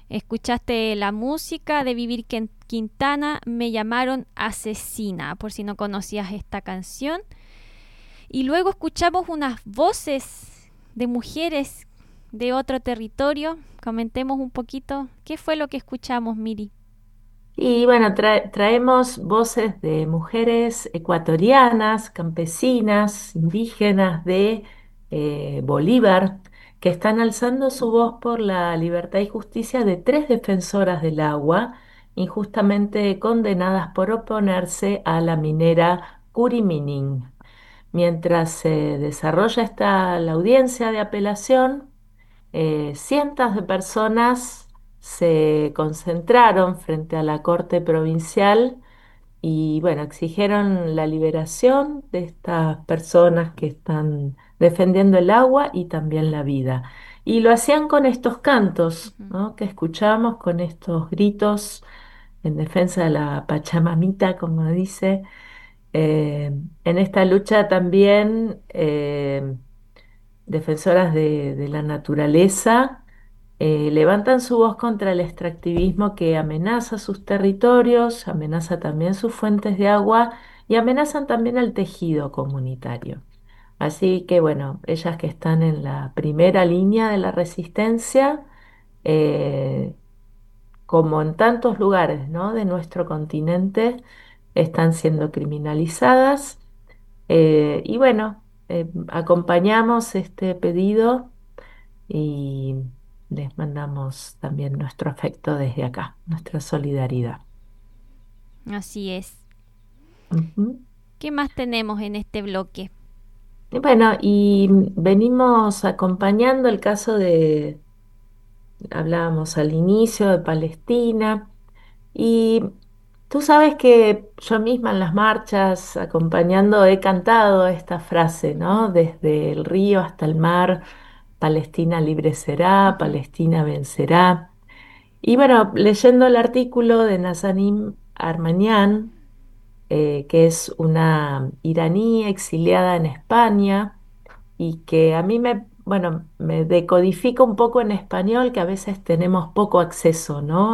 Escuchaste la música de Vivir Quintana, Me llamaron asesina, por si no conocías esta canción. Y luego escuchamos unas voces de mujeres de otro territorio. Comentemos un poquito, ¿qué fue lo que escuchamos, Miri? Y bueno, traemos voces de mujeres ecuatorianas, campesinas, indígenas de Bolívar, que están alzando su voz por la libertad y justicia de 3 defensoras del agua, injustamente condenadas por oponerse a la minera Curiminín. Mientras se desarrolla la audiencia de apelación, cientos de personas se concentraron frente a la Corte Provincial y, bueno, exigieron la liberación de estas personas que están defendiendo el agua y también la vida. Y lo hacían con estos cantos, ¿no?, que escuchamos, con estos gritos en defensa de la Pachamamita, como dice. En esta lucha también, defensoras de la naturaleza levantan su voz contra el extractivismo que amenaza sus territorios, amenaza también sus fuentes de agua y amenazan también al tejido comunitario. Así que, bueno, ellas que están en la primera línea de la resistencia, eh, como en tantos lugares, ¿no?, de nuestro continente, están siendo criminalizadas. Y bueno, acompañamos este pedido y les mandamos también nuestro afecto desde acá, nuestra solidaridad. Así es. Ujú. ¿Qué más tenemos en este bloque? Y bueno, y venimos acompañando el caso hablábamos al inicio de Palestina, y tú sabes que yo misma en las marchas acompañando he cantado esta frase, ¿no? Desde el río hasta el mar, Palestina libre será, Palestina vencerá. Y bueno, leyendo el artículo de Nazanin Armanian, que es una iraní exiliada en España y que a mí bueno, me decodifica un poco en español, que a veces tenemos poco acceso, ¿no?,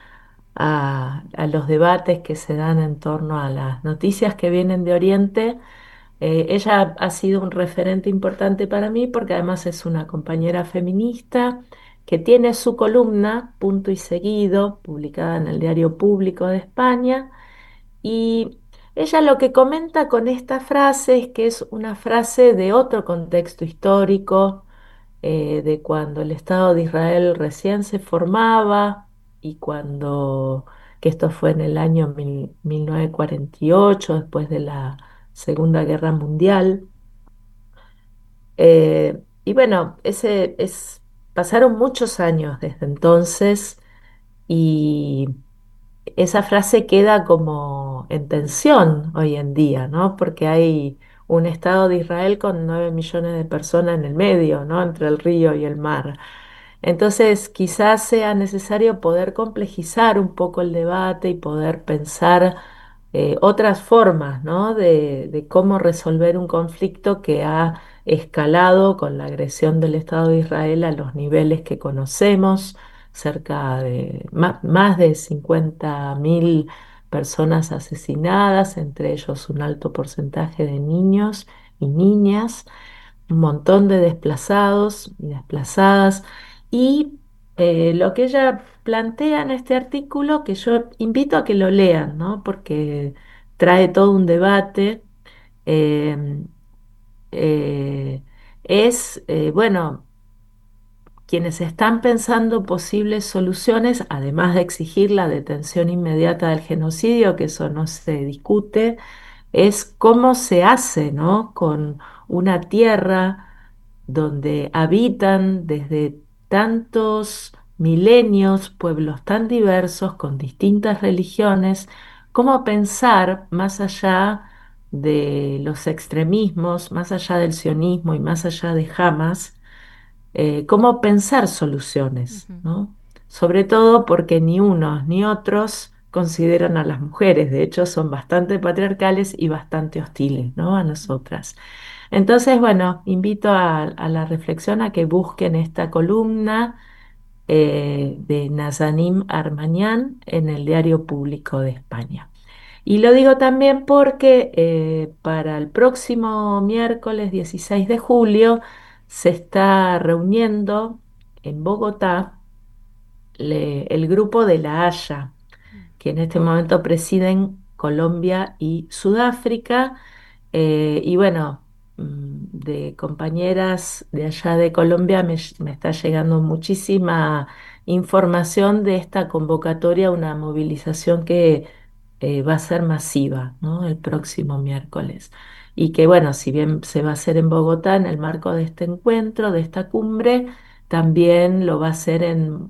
a los debates que se dan en torno a las noticias que vienen de Oriente. Ella ha sido un referente importante para mí porque además es una compañera feminista que tiene su columna, Punto y Seguido, publicada en el Diario Público de España, y ella lo que comenta con esta frase es que es una frase de otro contexto histórico, de cuando el Estado de Israel recién se formaba y que esto fue en el año 1948, después de la Segunda Guerra Mundial. Y bueno, pasaron muchos años desde entonces y esa frase queda como en tensión hoy en día, ¿no? Porque hay un Estado de Israel con 9 millones de personas en el medio, ¿no?, entre el río y el mar. Entonces, quizás sea necesario poder complejizar un poco el debate y poder pensar otras formas, ¿no?, de cómo resolver un conflicto que ha escalado con la agresión del Estado de Israel a los niveles que conocemos, cerca de más de 50.000 personas asesinadas, entre ellos un alto porcentaje de niños y niñas, un montón de desplazados y desplazadas. Y lo que ella plantea en este artículo, que yo invito a que lo lean, ¿no?, porque trae todo un debate, eh, eh, bueno, quienes están pensando posibles soluciones, además de exigir la detención inmediata del genocidio, que eso no se discute, es cómo se hace, ¿no?, con una tierra donde habitan desde tantos milenios pueblos tan diversos, con distintas religiones, cómo pensar más allá de los extremismos, más allá del sionismo y más allá de Hamas, cómo pensar soluciones, ¿no? Sobre todo porque ni unos ni otros consideran a las mujeres, de hecho son bastante patriarcales y bastante hostiles, ¿no?, a nosotras. Entonces, bueno, invito a la reflexión, a que busquen esta columna de Nazanim Armanian en el Diario Público de España. Y lo digo también porque para el próximo miércoles 16 de julio se está reuniendo en Bogotá el grupo de La Haya, que en este momento presiden Colombia y Sudáfrica. Y bueno, de compañeras de allá de Colombia me está llegando muchísima información de esta convocatoria, una movilización que va a ser masiva, ¿no? El próximo miércoles. Y que bueno, si bien se va a hacer en Bogotá en el marco de este encuentro, de esta cumbre, también lo va a hacer en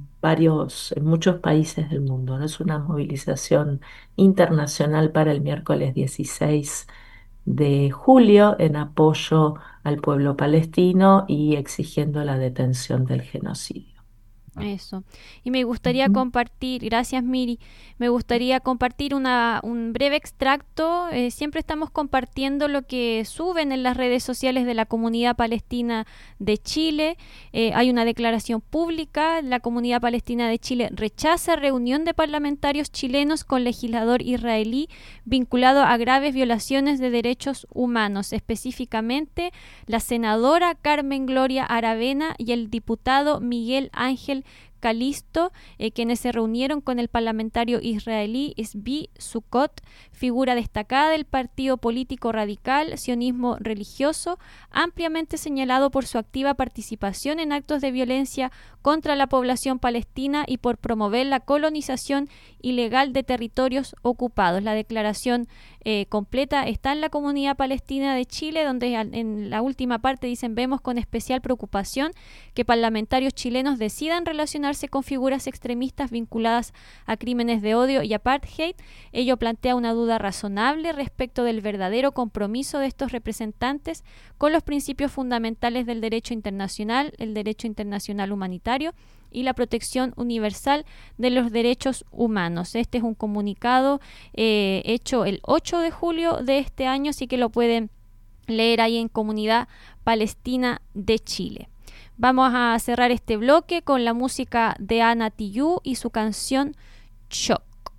muchos países del mundo, ¿no? Es una movilización internacional para el miércoles 16 de julio en apoyo al pueblo palestino y exigiendo la detención del genocidio. Eso. Y me gustaría compartir, gracias Miri, me gustaría compartir un breve extracto. Siempre estamos compartiendo lo que suben en las redes sociales de la comunidad palestina de Chile. Hay una declaración pública. La comunidad palestina de Chile rechaza reunión de parlamentarios chilenos con legislador israelí vinculado a graves violaciones de derechos humanos, específicamente la senadora Carmen Gloria Aravena y el diputado Miguel Ángel Calisto, quienes se reunieron con el parlamentario israelí Zvi Sukkot, figura destacada del partido político radical sionismo religioso, ampliamente señalado por su activa participación en actos de violencia contra la población palestina y por promover la colonización ilegal de territorios ocupados. La declaración completa está en la comunidad palestina de Chile, donde en la última parte dicen: vemos con especial preocupación que parlamentarios chilenos decidan relacionarse con figuras extremistas vinculadas a crímenes de odio y apartheid. Ello plantea una duda razonable respecto del verdadero compromiso de estos representantes con los principios fundamentales del derecho internacional, el derecho internacional humanitario y la protección universal de los derechos humanos. Este es un comunicado hecho el 8 de julio de este año, así que lo pueden leer ahí en Comunidad Palestina de Chile. Vamos a cerrar este bloque con la música de Ana Tijoux y su canción Shock.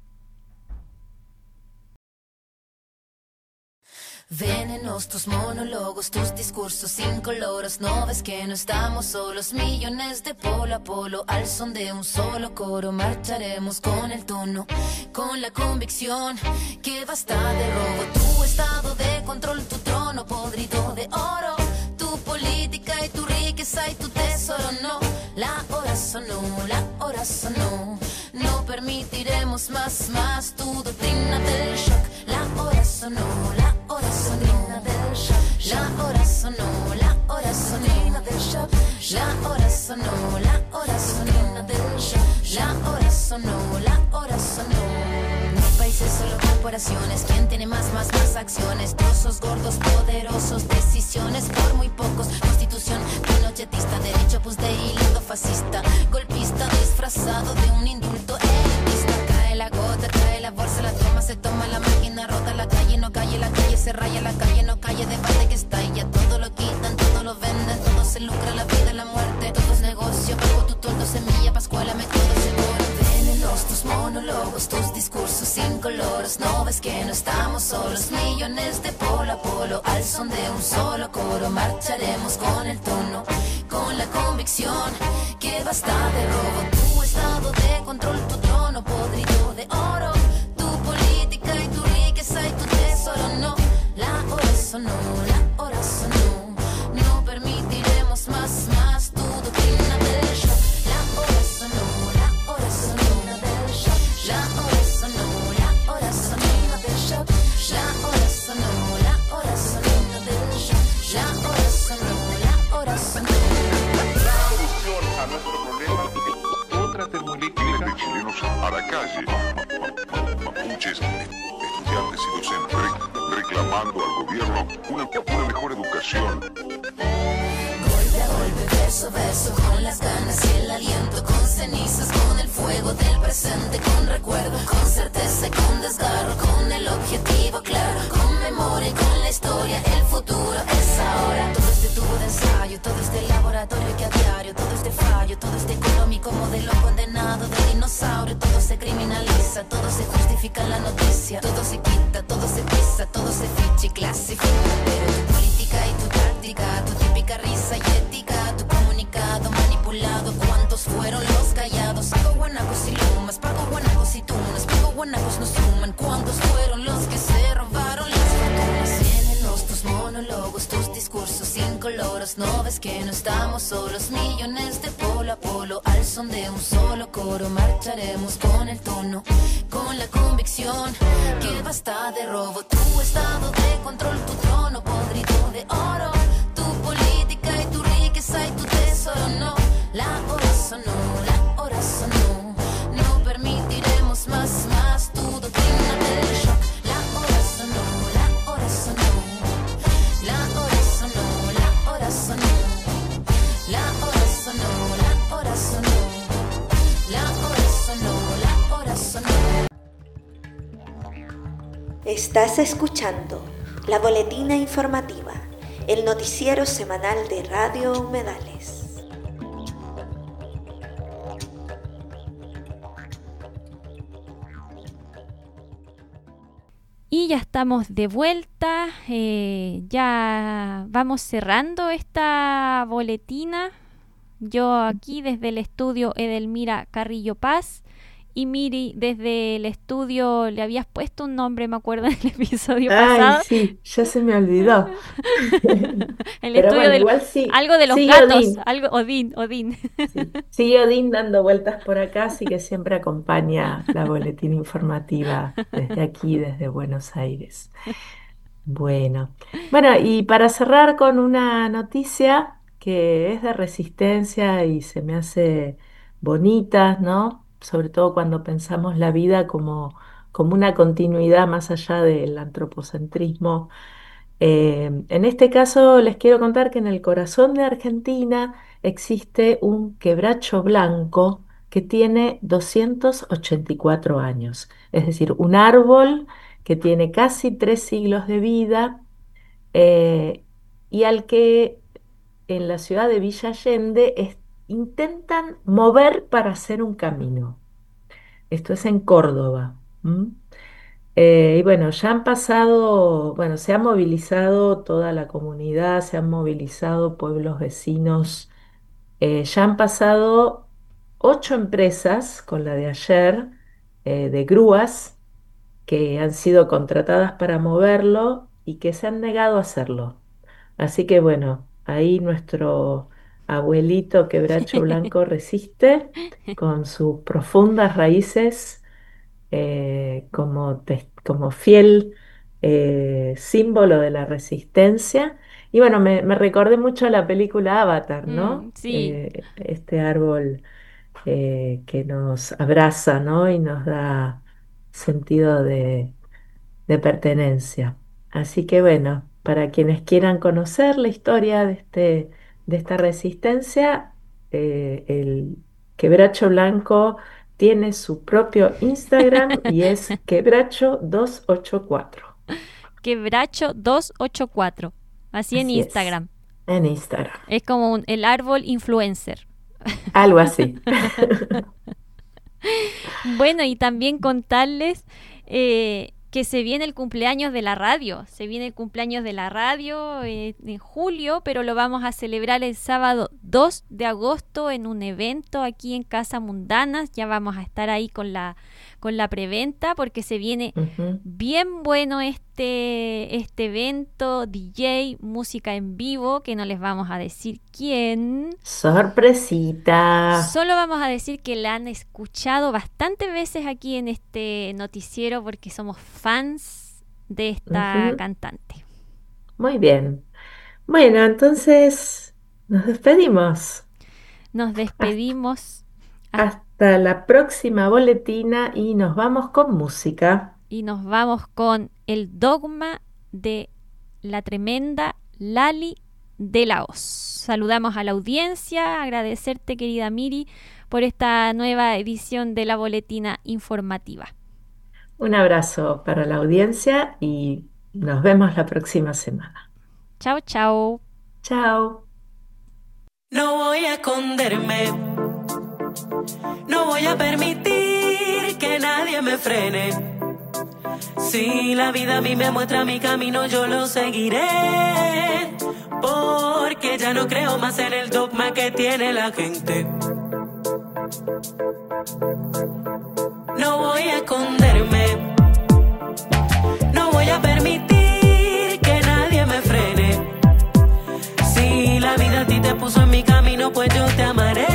Venenos tus monólogos, tus discursos incoloros. No ves que no estamos solos, millones de polo a polo. Al son de un solo coro marcharemos con el tono, con la convicción que basta de robo. Tu estado de control, tu trono podrido de oro, tu política y tu riqueza y tu tesoro. No, la hora sonó, la hora sonó. No permitiremos más tu doctrina del shock. La hora sonó, la hora sonó del shock. La hora sonó, la hora sonó del shock. La hora sonó, la hora sonó del shock. La hora sonó, la hora sonó. No países, solo corporaciones. ¿Quién tiene más acciones? Trozos gordos, poderosos, decisiones por muy pocos. Constitución pinochetista, derecho pues de hilo fascista, golpista disfrazado de un indulto elitista. Cae la gota, cae la bolsa, la toma, se toma la máquina, rota la calle, no calle, la calle se raya, la calle no calle, debate que estalla. Todo lo quitan, todo lo venden, todo se lucra, la vida, la muerte, todo es negocio. Bajo tu toldo, semilla, pascuala, me todo seguro. Venenos tus monólogos, tus discursos incoloros. No ves que no estamos solos, millones de polo a polo. Al son de un solo coro marcharemos con el tono, con la convicción que basta de robo. Tu estado de control, tu trono podrido de oro, tu política y tu riqueza y tu tesoro. No, la hora sonó, la hora sonó. No permitiremos más tu doctrina del shock. La hora sonó, la hora sonó del shock. La hora sonó, la hora sonó del shock. La hora sonó, la hora sonó del shock. La hora sonó, la hora sonó. La solución a nuestro problema es otra termolítica de chilenos a la calle, mapuches, estudiantes y docentes reclamando al gobierno una mejor educación. Golpe a golpe, verso a verso, con las ganas y el aliento, con cenizas, con el fuego del presente, con recuerdo, con certeza y con desgarro, con el objetivo claro, con memoria y con la historia. El futuro es ahora. Todo este tubo de ensayo, todo este laboratorio que a diario, todo este fallo, todo este económico risa, todo se justifica en la noticia, todo se quita, todo se pisa, todo se ficha y clasifica. Pero tu política y tu táctica, tu típica risa y ética, tu comunicado manipulado, ¿cuántos fueron los callados? Pago guanacos y lumas, pago guanacos y tunas, pago guanacos no suman, ¿cuántos fueron los que se robaron las fortunas? Llénenos tus monólogos, tus discursos incoloros, no ves que no estamos solos, millones de polo a polo, al son de un solo coro, marcharemos con el tono, con la convicción que basta de robo, tu estado de control, tu trono podrido de oro, tu política y tu riqueza y tu tesoro, no, la hora sonó, la hora sonó, no permitiremos más tu doctrina del shock, la hora sonó, la hora sonó, la hora sonó, la hora sonó, la hora sonó, la hora sonó, la hora sonó, la hora sonó. Estás escuchando la Boletina Informativa, el noticiero semanal de Radio Humedales. Y ya estamos de vuelta, ya vamos cerrando esta boletina. Yo aquí desde el estudio Edelmira Carrillo Paz y Miri desde el estudio, le habías puesto un nombre, me acuerdo, en el episodio pasado. Ay, sí, ya se me olvidó. El Pero estudio bueno, del, igual sí, algo de los sigue gatos, Odín. algo Odín. Sí. Sigue Odín dando vueltas por acá, así que siempre acompaña la boletina informativa desde aquí, desde Buenos Aires. Bueno, y para cerrar con una noticia que es de resistencia y se me hace bonita, ¿no? Sobre todo cuando pensamos la vida como una continuidad más allá del antropocentrismo. En este caso les quiero contar que en el corazón de Argentina existe un quebracho blanco que tiene 284 años, es decir, un árbol que tiene casi 3 siglos de vida y al que en la ciudad de Villa Allende intentan mover para hacer un camino. Esto es en Córdoba. Y bueno, ya han pasado, se ha movilizado toda la comunidad, se han movilizado pueblos vecinos, ya han pasado 8 empresas con la de ayer, de grúas, que han sido contratadas para moverlo y que se han negado a hacerlo. Así que bueno, ahí nuestro abuelito quebracho blanco resiste con sus profundas raíces como fiel símbolo de la resistencia. Y bueno, me recordé mucho a la película Avatar, ¿no? Sí. Este árbol que nos abraza, ¿no? Y nos da sentido de pertenencia. Así que bueno, para quienes quieran conocer la historia de esta resistencia, el quebracho blanco tiene su propio Instagram y es quebracho284. Quebracho 284, así en Así es, Instagram. en Instagram. Es como el árbol influencer. Algo así. Bueno, y también contarles que se viene el cumpleaños de la radio. Se viene el cumpleaños de la radio en julio, pero lo vamos a celebrar el sábado 2 de agosto en un evento aquí en Casa Mundanas. Ya vamos a estar ahí con la preventa porque se viene bien bueno este evento, DJ, música en vivo, que no les vamos a decir quién. Sorpresita. Solo vamos a decir que la han escuchado bastantes veces aquí en este noticiero porque somos fans de esta cantante. Muy bien. Bueno, entonces nos despedimos. Nos despedimos. Hasta la próxima boletina y nos vamos con música. Y nos vamos con el dogma de la tremenda Lali de la Hoz. Saludamos a la audiencia, agradecerte, querida Miri, por esta nueva edición de la boletina informativa. Un abrazo para la audiencia y nos vemos la próxima semana. Chao, chao. Chao. No voy a esconderme, no voy a permitir que nadie me me frene. Si la vida a mí me muestra mi camino, yo lo seguiré. Porque ya no creo más en el dogma que tiene la gente. No voy a esconderme. No voy a permitir que nadie me frene. Si la vida a ti te puso en mi camino, pues yo te amaré.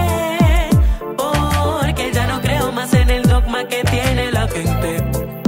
Porque ya no creo más en el dogma que tiene la gente.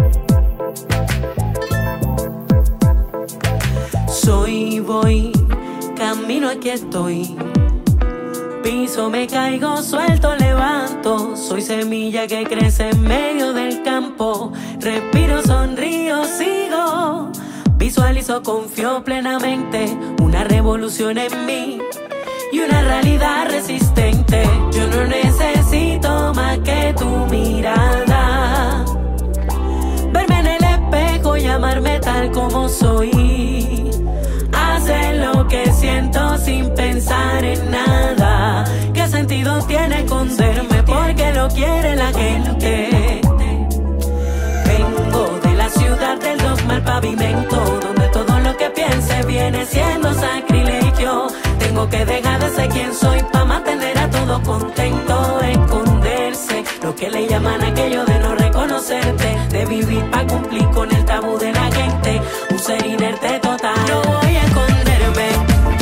Soy, voy, camino, aquí estoy. Piso, me caigo, suelto, levanto. Soy semilla que crece en medio del campo. Respiro, sonrío, sigo. Visualizo, confío plenamente. Una revolución en mí y una realidad resistente. Yo no necesito más que tu mirada. Verme en el espejo y amarme tal como soy. Hacer lo que siento sin pensar en nada. ¿Qué sentido tiene esconderme? Porque lo quiere la gente. Vengo de la ciudad del dogma al pavimento, donde todo lo que piense viene siendo sacrilegio. Tengo que dejar de ser quien soy para mantener a todos contentos. Esconderse, lo que le llaman aquello de no reconocerte, de vivir para cumplir con el tabú de la gente. Un ser inerte total. No voy a esconderme.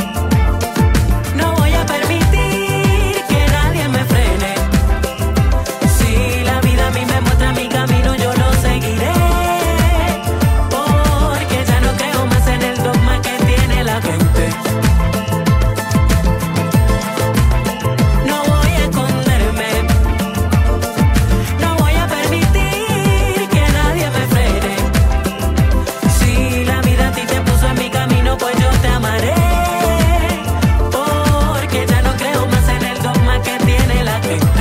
No voy a permitir que nadie me frene. Si la vida a mí me muestra mi camino, yo lo seguiré. Porque ya no creo más en el dogma que tiene la gente. No voy a esconderme. No voy a permitir que nadie me frene. Si la vida a ti te puso en mi camino, pues yo te amaré. Porque ya no creo más en el dogma que tiene la gente.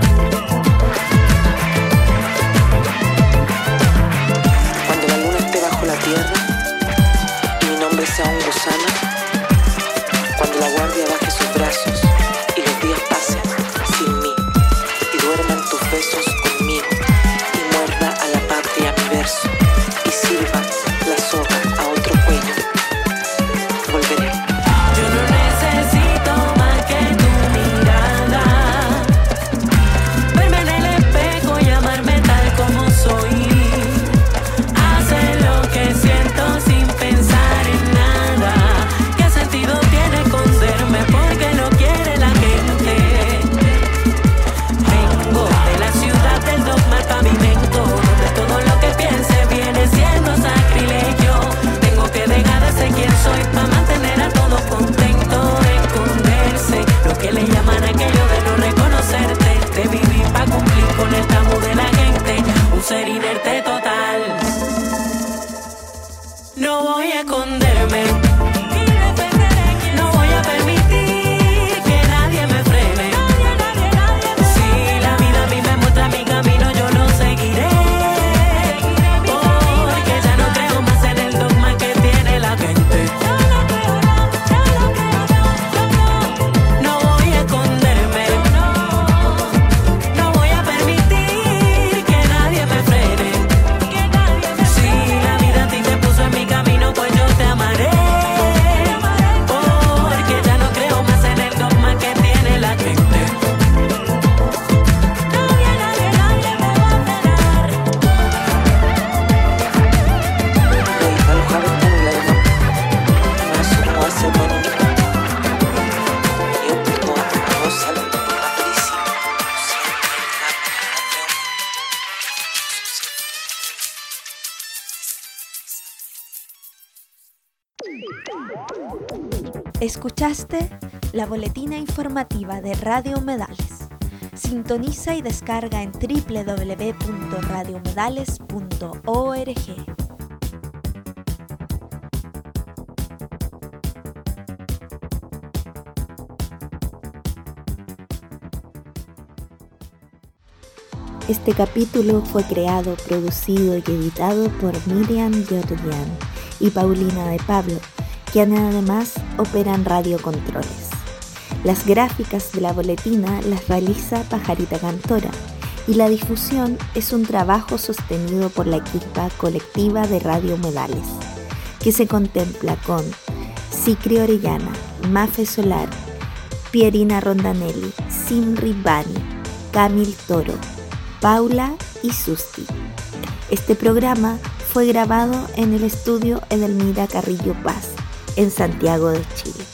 Cuando la luna esté bajo la tierra y mi nombre sea un gusano, cuando la guardia baje sus brazos y los días pasen sin mí y duerman tus besos conmigo y muerda a la patria mi verso y sirva la soga a otro cuello, volveré. Yo no necesito más que tu mirada. Verme en el espejo y amarme tal como soy. Hacer lo que siento sin pensar en nada. ¿Qué sentido tiene esconderme? Porque lo quiere la gente. Vengo de la ciudad del dogma al pavimento, donde todo lo que piense viene siendo sacrilegio. Tengo que dejar de ser quien soy para mantener a todos contentos. Esconderse, lo que le llaman aquello de no reconocerte, de vivir para cumplir con el tabú de la gente. Un ser inerte total. No voy a esconderme. No voy a permitir que nadie me frene. Si la vida a mí me muestra mi camino, yo lo seguiré. Porque ya no creo más en el dogma que tiene la gente. No voy a esconderme. No voy a permitir que nadie me frene. Si la vida a ti te puso en mi camino, pues yo te amaré. Porque ya no creo más en el dogma que tiene la gente. Escuchaste la boletina informativa de Radio Humedales. Sintoniza y descarga en www.radiohumedales.org. Este capítulo fue creado, producido y editado por Miriam Georgian y Paulina de Pablo, quienes además operan radiocontroles. Las gráficas de la boletina las realiza Pajarita Cantora y la difusión es un trabajo sostenido por la equipa colectiva de Radio Humedales, que se contempla con Sicri Orellana, Mafe Solar, Pierina Rondanelli, Simri Bani, Camil Toro, Paula y Susti. Este programa fue grabado en el estudio Edelmira Carrillo Paz, en Santiago de Chile.